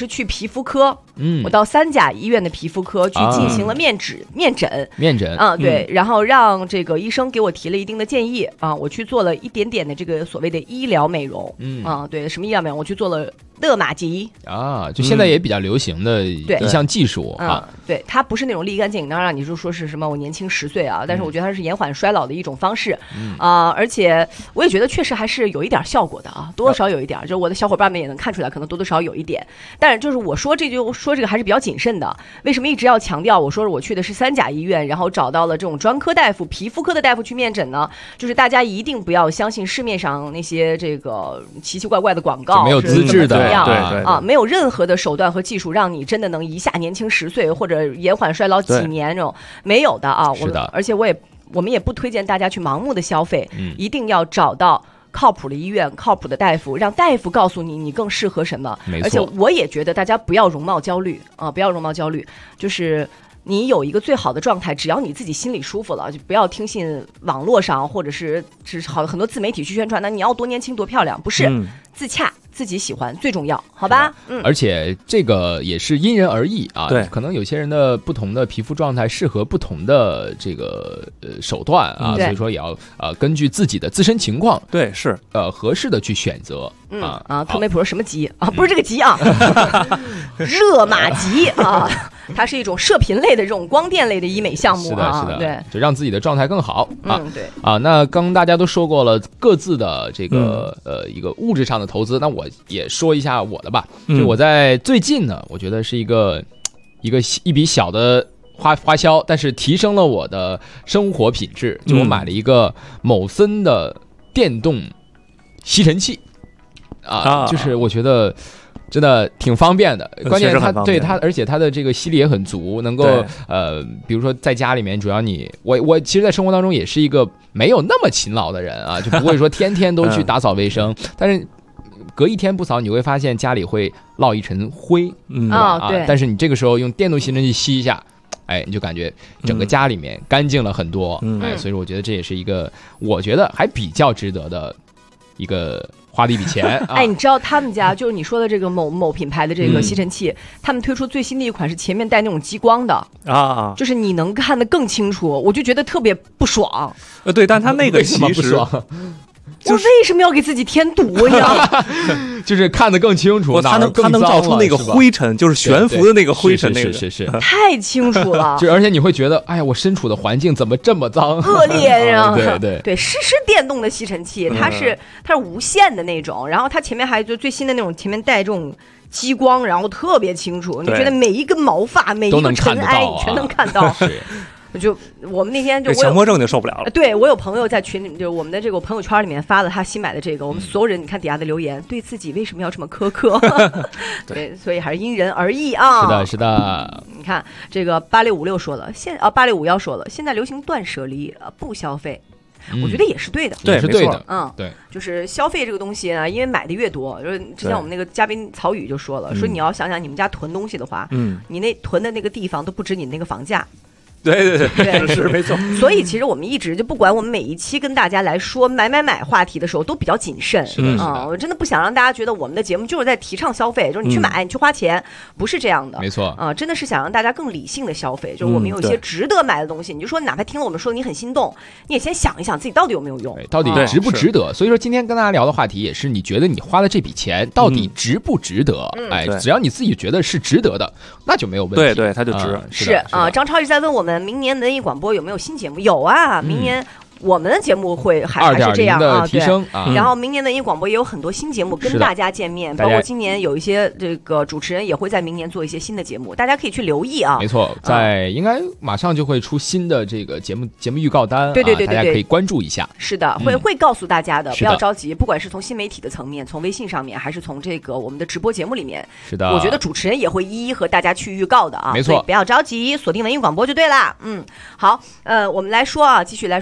肤科，我到3甲医院的皮肤科去进行了面诊啊，对，然后让这个医生给我提了一定的建议啊，我去做了一点点的这个所谓的医疗美容，对，什么医疗美容？我去做了勒马吉啊，就现在也比较流行的一项技术啊， 对，它不是那种立竿见影，当然让你说是什么我年轻10岁啊，但是我觉得它是延缓衰老的一种方式而且我也觉得确实还是有一点效果的啊，多多少有一点，就是我的小伙伴们也能看出来，可能多多少有一点。但是就是我说这个还是比较谨慎的。为什么一直要强调我说我去的是3甲医院，然后找到了这种专科大夫、皮肤科的大夫去面诊呢？就是大家一定不要相信市面上那些这个奇奇怪怪的广告， 没有资质的， 对没有任何的手段和技术让你真的能一下年轻10岁或者延缓衰老几年这种没有的啊。 是的， 而且我们也不推荐大家去盲目的消费，一定要找到靠谱的医院、靠谱的大夫，让大夫告诉你更适合什么。而且我也觉得大家不要容貌焦虑啊，不要容貌焦虑，就是你有一个最好的状态，只要你自己心里舒服了，就不要听信网络上或者是很多自媒体去宣传，那你要多年轻多漂亮，不是，自洽。自己喜欢最重要，好吧？ 而且这个也是因人而异啊。 对， 可能有些人的不同的皮肤状态适合不同的这个手段啊，所以说也要根据自己的自身情况， 对，是合适的去选择。 特美普说什么吉啊？不是这个吉啊，热玛吉啊，它是一种射频类的这种光电类的医美项目啊， 是的， 对， 就让自己的状态更好啊。 对啊，那刚大家都说过了各自的这个一个物质上的投资，那我也说一下我的吧。就我在最近呢，我觉得是一笔小的花销，但是提升了我的生活品质。就我买了一个某森的电动吸尘器就是我觉得真的挺方便的，关键而且它的这个吸力也很足，能够比如说在家里面，主要我其实，在生活当中也是一个没有那么勤劳的人啊，就不会说天天都去打扫卫生，但是隔一天不扫，你会发现家里会落一层灰对， 但是你这个时候用电动吸尘器吸一下，你就感觉整个家里面干净了很多，所以说我觉得这也是一个我觉得还比较值得的一个花的一笔钱。 你知道他们家就是你说的这个某品牌的这个吸尘器，他们推出最新的一款是前面带那种激光的就是你能看得更清楚，我就觉得特别不爽。 对，但他那个其实我为什么要给自己添堵呀？ 就是看得更清楚， 他能照出那个灰尘，就是悬浮的那个灰尘，那个是太清楚了。 就而且你会觉得，哎呀，我身处的环境怎么这么脏恶劣呀？ 对， 是电动的吸尘器，它是无线的那种，然后它前面还就最新的那种，前面带这种激光，然后特别清楚，你觉得每一根毛发、每一个尘埃，你全能看到。就我们那天就强迫症就受不了了。 对，我有朋友在群里，就我们的这个朋友圈里面发了他新买的这个，我们所有人你看底下的留言，对自己为什么要这么苛刻？对，所以还是因人而异啊。 是的。 你看这个8656说了，8651说了，现在流行断舍离，不消费。我觉得也是对的， 对，是对的， 对，就是消费这个东西呢，因为买的越多，就是之前我们那个嘉宾曹宇就说了，说你要想想你们家囤东西的话，你那囤的那个地方都不止你那个房价。 对，是没错。 所以其实我们一直就不管我们每一期跟大家来说买话题的时候都比较谨慎。我真的不想让大家觉得我们的节目就是在提倡消费，就是你去买，你去花钱，不是这样的。 没错真的是想让大家更理性的消费。就是我们有一些值得买的东西，你就说哪怕听了我们说你很心动，你也先想一想自己到底有没有用， 到底值不值得。所以说今天跟大家聊的话题也是，你觉得你花的这笔钱到底值不值得？只要你自己觉得是值得的，那就没有问题。 对，它就值。 是张超一直在问我们明年文艺广播有没有新节目？有啊，明年我们的节目会还是这样的提升然后明年的文艺广播也有很多新节目跟大家见面，包括今年有一些这个主持人也会在明年做一些新的节目，大家可以去留意啊。 没错，应该马上就会出新的这个节目预告单， 对， 大家可以关注一下。 是的，会告诉大家的，不要着急，不管是从新媒体的层面，从微信上面，还是从这个我们的直播节目里面， 是的， 我觉得主持人也会一一和大家去预告的啊。 没错， 不要着急，锁定文艺广播就对了。好，我们来说继续来说说我们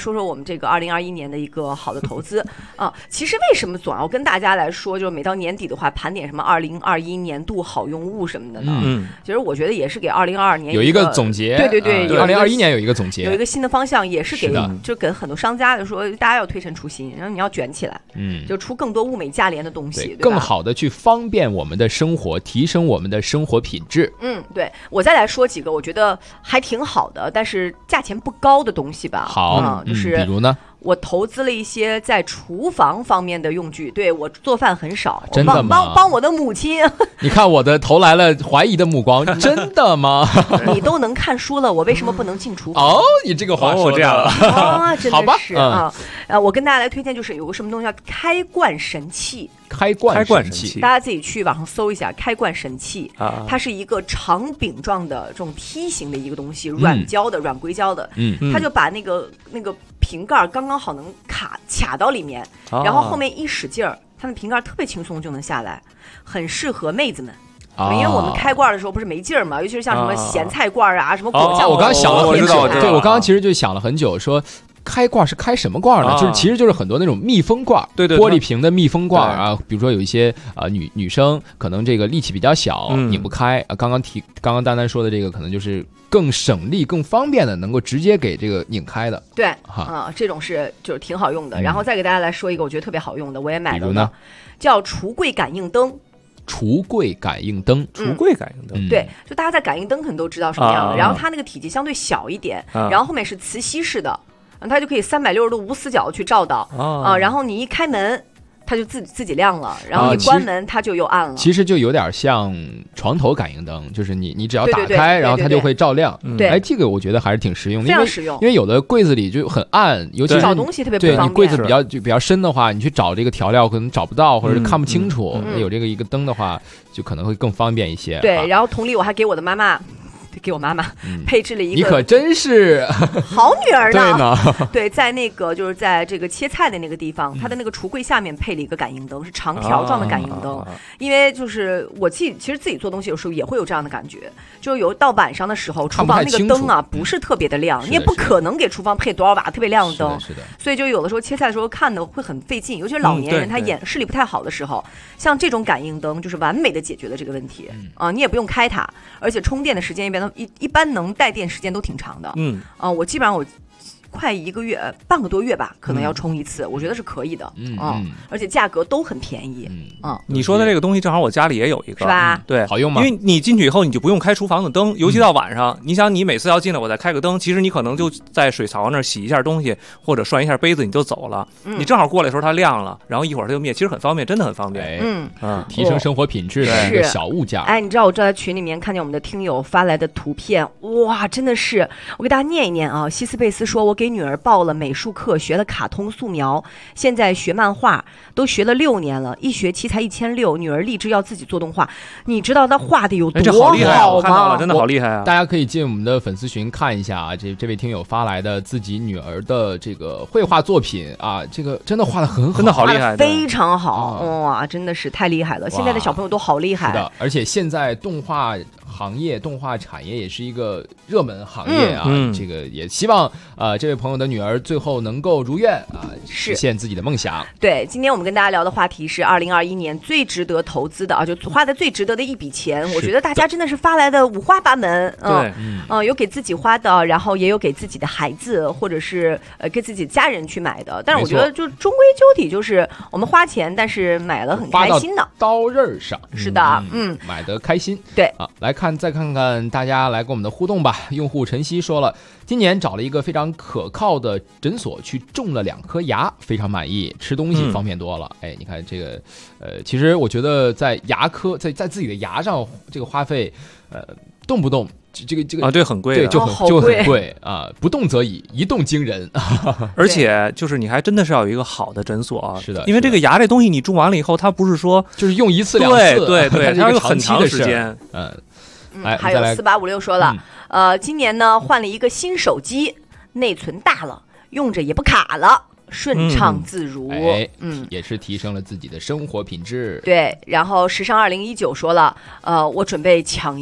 这个2021年的一个好的投资啊。其实为什么总要跟大家来说，就是每到年底的话盘点什么2021年度好用物什么的呢？其实我觉得也是给2022年有一个总结。 对 ，2021年有一个总结， 有一个新的方向，也是给就给很多商家就说大家要推陈出新，然后你要卷起来，就出更多物美价廉的东西，对吧？ 更好的去方便我们的生活，提升我们的生活品质。 对，我再来说几个我觉得还挺好的，但是价钱不高的东西吧。 好， 就是比如呢？ 我投资了一些在厨房方面的用具，对，我做饭很少， 真的吗？ 帮我的母亲。 你看我的投来了怀疑的目光，真的吗？ 你都能看书了，我为什么不能进厨房？ 哦，你这个话说这样啊，真的是啊。 我跟大家来推荐，就是有个什么东西叫开罐神器。 开罐神器， 大家自己去网上搜一下开罐神器。它是一个长柄状的这种梯形的一个东西，软胶的、软硅胶的。它就把那个瓶盖刚刚好能卡到里面，然后后面一使劲儿，它的瓶盖特别轻松就能下来，很适合妹子们。因为我们开罐的时候不是没劲儿嘛，尤其是像什么咸菜罐啊、什么果酱。 我刚刚想了很久， 对我刚刚其实就想了很久，说开罐是开什么罐呢？其实就是很多那种密封罐， 对， 玻璃瓶的密封罐啊。比如说有一些女生可能这个力气比较小，拧不开。刚刚丹丹说的这个可能就是更省力、更方便的，能够直接给这个拧开的。 对，这种就是挺好用的。然后再给大家来说一个我觉得特别好用的，我也买了呢，叫橱柜感应灯。 橱柜感应灯， 对，就大家在感应灯可能都知道什么样的。然后它那个体积相对小一点，然后后面是磁吸式的，它就可以360度无死角去照到然后你一开门，它就自己亮了，然后你关门它就又暗了。 其实就有点像床头感应灯，就是你只要打开，然后它就会照亮。 对， 这个我觉得还是挺实用的， 非常实用。 因为有的柜子里就很暗，尤其是找东西特别不方便。 对，你柜子比较深的话，你去找这个调料可能找不到，或者是看不清楚。有这个一个灯的话，就可能会更方便一些。 对，然后同理，我还给我妈妈配置了一个， 你可真是好女儿呢。 对呢， 对，在那个就是在这个切菜的那个地方，它的那个橱柜下面配了一个感应灯，是长条状的感应灯。因为就是我其实自己做东西有时候也会有这样的感觉，就是有到晚上的时候，厨房那个灯啊不是特别的亮，你也不可能给厨房配多少瓦特别亮的灯，所以就有的时候切菜的时候看的会很费劲，尤其是老年人他视力不太好的时候，像这种感应灯就是完美的解决了这个问题你也不用开它，而且充电的时间一般能带电时间都挺长的。我基本上快1个月、半个多月吧，可能要充一次，我觉得是可以的。而且价格都很便宜。 你说的这个东西正好我家里也有一个， 是吧？ 对， 好用吗？ 因为你进去以后你就不用开厨房的灯，尤其到晚上，你想你每次要进来我再开个灯，其实你可能就在水槽那儿洗一下东西或者涮一下杯子你就走了。你正好过来的时候它亮了，然后一会儿它就灭，其实很方便，真的很方便。 提升生活品质的一个小物件。 你知道我在群里面看见我们的听友发来的图片，哇，真的是，我给大家念一念啊。西斯贝斯说，我给女儿报了美术课，学了卡通素描，现在学漫画，都学了6年了，一学期才1600，女儿立志要自己做动画。你知道她画的有多好吗？我看到了，真的好厉害啊！ 大家可以进我们的粉丝群看一下啊，这位听友发来的自己女儿的这个绘画作品啊，这个真的画的很好， 真的好厉害， 非常好。哇，真的是太厉害了！现在的小朋友都好厉害。 是的，而且现在动画行业、动画产业也是一个热门行业啊。这个也希望这位朋友的女儿最后能够如愿啊，实现自己的梦想。 对，今天我们跟大家聊的话题是2021年最值得投资的啊，就花的最值得的一笔钱。我觉得大家真的是发来的五花八门。有给自己花的，然后也有给自己的孩子或者是给自己家人去买的。但是我觉得就终归究底就是我们花钱，但是买了很开心的， 刀刃上。 是的， 买得开心。 对啊，再看看大家来跟我们的互动吧。用户晨曦说了，今年找了一个非常可靠的诊所去种了2颗牙，非常满意，吃东西方便多了。你看这个其实我觉得在牙科在自己的牙上这个花费动不动这个啊，对，很贵的， 对，就很贵啊，不动则已，一动惊人。 而且就是你还真的是要有一一个好的诊所啊， 是的， 因为这个牙这东西你种完了以后，它不是说就是用1次2次， 对， 它有很长时间。 还有4856说了，今年呢换了一个新手机，内存大了，用着也不卡了。顺畅自如， 也是提升了自己的生活品质。 对，然后时尚2019说了，我准备抢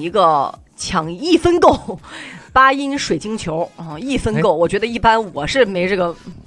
1分购8音水晶球啊，1分购，我觉得一般我是没这个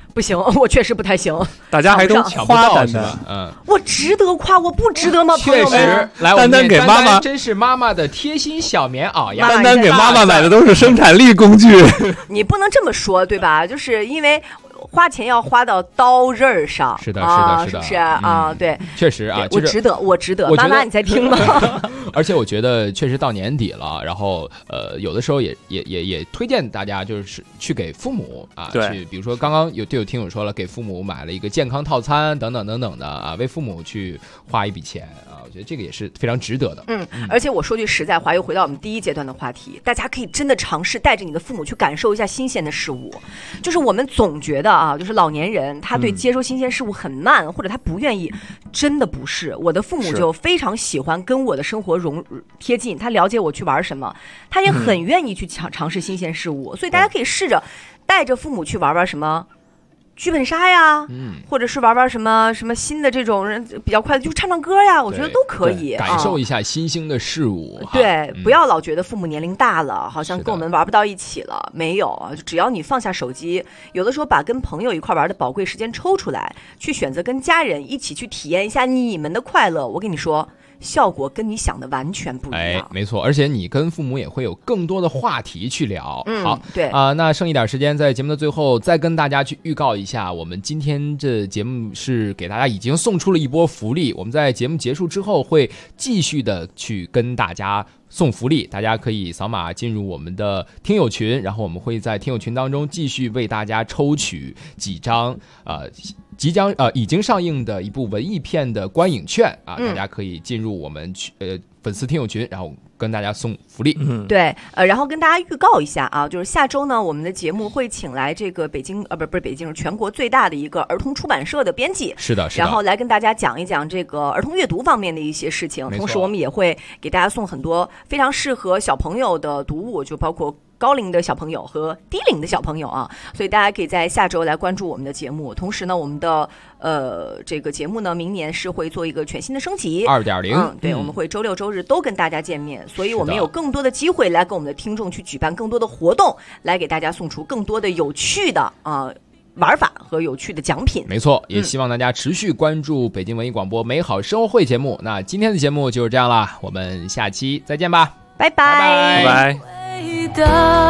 不行，我确实不太行。 大家还都夸丹丹， 我值得夸，我不值得吗？ 确实，来， 丹丹给妈妈真是妈妈的贴心小棉袄呀。 丹丹给妈妈买的都是生产力工具。 你不能这么说，对吧？就是因为花钱要花到刀刃上。 是的， 是不是啊？对， 确实啊， 我值得，我值得。妈妈，你在听吗？ 而且我觉得确实到年底了，然后有的时候也推荐大家就是去给父母啊，去比如说刚刚有听友说了，给父母买了一个健康套餐等等等等的啊，为父母去花一笔钱啊，我觉得这个也是非常值得的。 而且我说句实在话，又回到我们第一阶段的话题，大家可以真的尝试带着你的父母去感受一下新鲜的事物。就是我们总觉得啊，就是老年人他对接收新鲜事物很慢，或者他不愿意，真的不是。我的父母就非常喜欢跟我的生活贴近，他了解我去玩什么，他也很愿意去尝试新鲜事物，所以大家可以试着带着父母去玩什么剧本杀呀，或者是玩什么新的这种比较快的，就唱唱歌呀，我觉得都可以感受一下新兴的事物。 对，不要老觉得父母年龄大了，好像跟我们玩不到一起了。没有啊，只要你放下手机，有的时候把跟朋友一块玩的宝贵时间抽出来，去选择跟家人一起去体验一下你们的快乐，我跟你说，效果跟你想的完全不一样。 没错，而且你跟父母也会有更多的话题去聊。好， 对那剩一点时间，在节目的最后再跟大家去预告一下，我们今天这节目是给大家已经送出了一波福利，我们在节目结束之后会继续的去跟大家送福利，大家可以扫码进入我们的听友群，然后我们会在听友群当中继续为大家抽取几张已经上映的一部文艺片的观影券啊，大家可以进入我们粉丝听友群，然后跟大家送福利。 对，然后跟大家预告一下啊，就是下周呢，我们的节目会请来这个北京不是北京，全国最大的一个儿童出版社的编辑， 是的， 然后来跟大家讲一讲这个儿童阅读方面的一些事情，同时我们也会给大家送很多非常适合小朋友的读物，就包括高龄的小朋友和低龄的小朋友啊，所以大家可以在下周来关注我们的节目。同时呢，我们的这个节目呢，明年是会做一个全新的升级 2.0。 对，我们会周六周日都跟大家见面，所以我们有更多的机会来跟我们的听众去举办更多的活动，来给大家送出更多的有趣的玩法和有趣的奖品。 没错，也希望大家持续关注北京文艺广播美好生活会节目。那今天的节目就是这样啦，我们下期再见吧， 拜拜， 拜拜。 终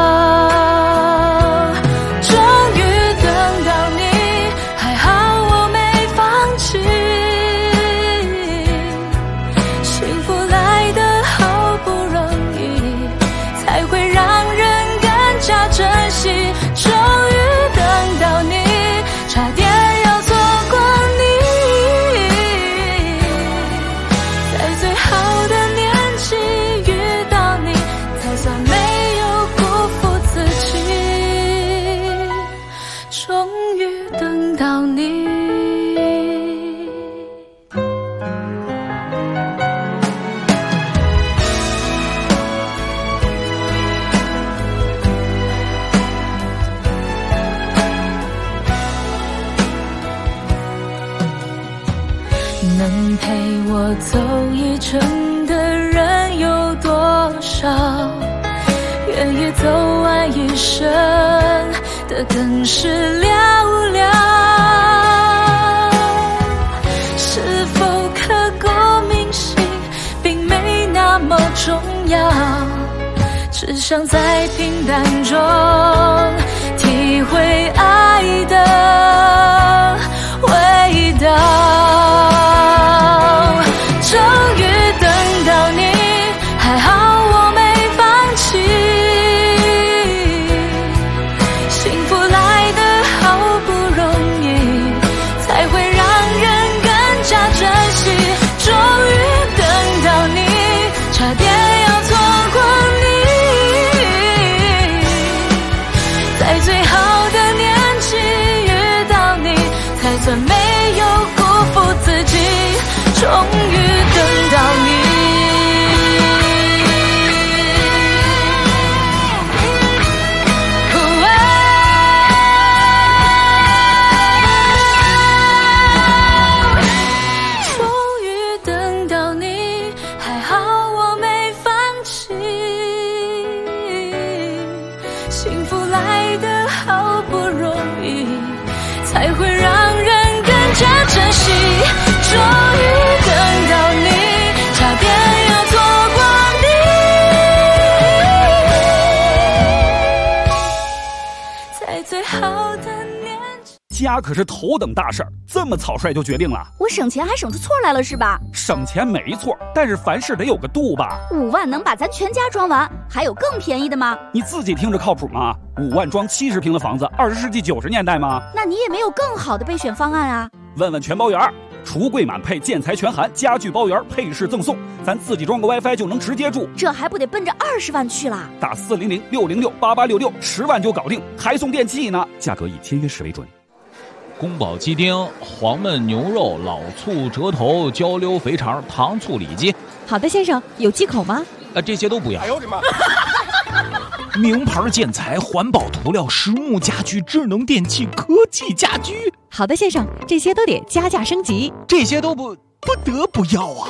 于等到你，还好我没放弃，幸福来得好不容易，才会让人更加珍惜。终于等到你，差点要错过你，在最好的年纪遇到你，才算没终于等到你。能陪我走一程的人有多少？愿意走完一生的更是寥寥，是否刻骨铭心并没那么重要，只想在平淡中体会爱的味道。终于等到你，还好我没放弃，幸福来得好不容易，才会让人更加珍惜。终于等到你，差点要错过你，在最好的年纪遇到你，才算没有辜负自己。终于等到你，幸福来得好不容易，才终于等到你，差点要错过你，在最好的年纪。 家可是头等大事儿，这么草率就决定了？ 我省钱还省出错来了是吧？ 省钱没错，但是凡事得有个度吧。 5万能把咱全家装完，还有更便宜的吗？ 你自己听着靠谱吗？5万装70平的房子，20世纪90年代吗？ 那你也没有更好的备选方案啊？ 问问全包园，橱柜满配，建材全含，家具包圆，配饰赠送，咱自己装个 WiFi 就能直接住， 这还不得奔着20万去啦？ 打400-606-8866，10万就搞定，还送电器呢，价格以签约时为准。 宫保鸡丁、黄焖牛肉、老醋折头、焦溜肥肠、糖醋里脊。 好的，先生，有忌口吗？ 这些都不要。 哎呦我的妈！ 名牌建材、环保涂料、实木家具、智能电器、科技家居。 好的，先生，这些都得加价升级。 这些都不得不要啊！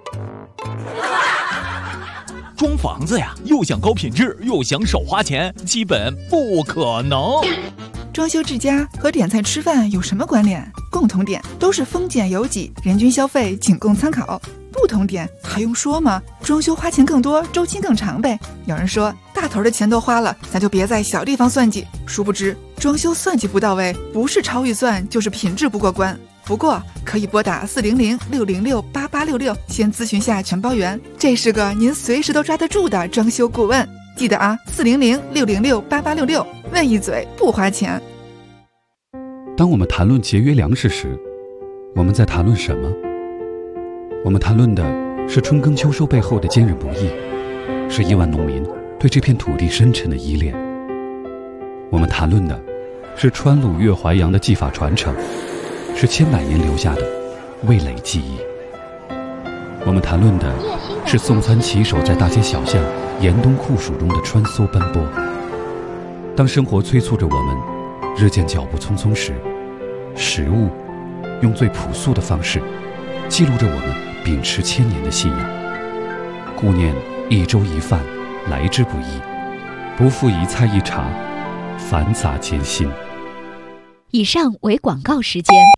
装房子呀，又想高品质，又想少花钱，基本不可能。 装修之家和点菜吃饭有什么关联？共同点都是丰俭由己，人均消费仅供参考。不同点还用说吗？装修花钱更多，周期更长呗。有人说大头的钱都花了，咱就别在小地方算计。殊不知装修算计不到位，不是超预算就是品质不过关。不过可以拨打400-606-8866，先咨询下全包园，这是个您随时都抓得住的装修顾问。记得啊，400-606-8866，问一嘴不花钱。 当我们谈论节约粮食时，我们在谈论什么？我们谈论的是春耕秋收背后的坚韧不易，是亿万农民对这片土地深沉的依恋。我们谈论的是川鲁粤淮扬的技法传承，是千百年留下的味蕾记忆。我们谈论的是送餐骑手在大街小巷严冬酷暑中的穿梭奔波。当生活催促着我们日渐脚步匆匆时，食物用最朴素的方式记录着我们秉持1000年的信仰。顾念一粥一饭来之不易，不负一菜一茶繁杂艰辛。 以上为广告时间。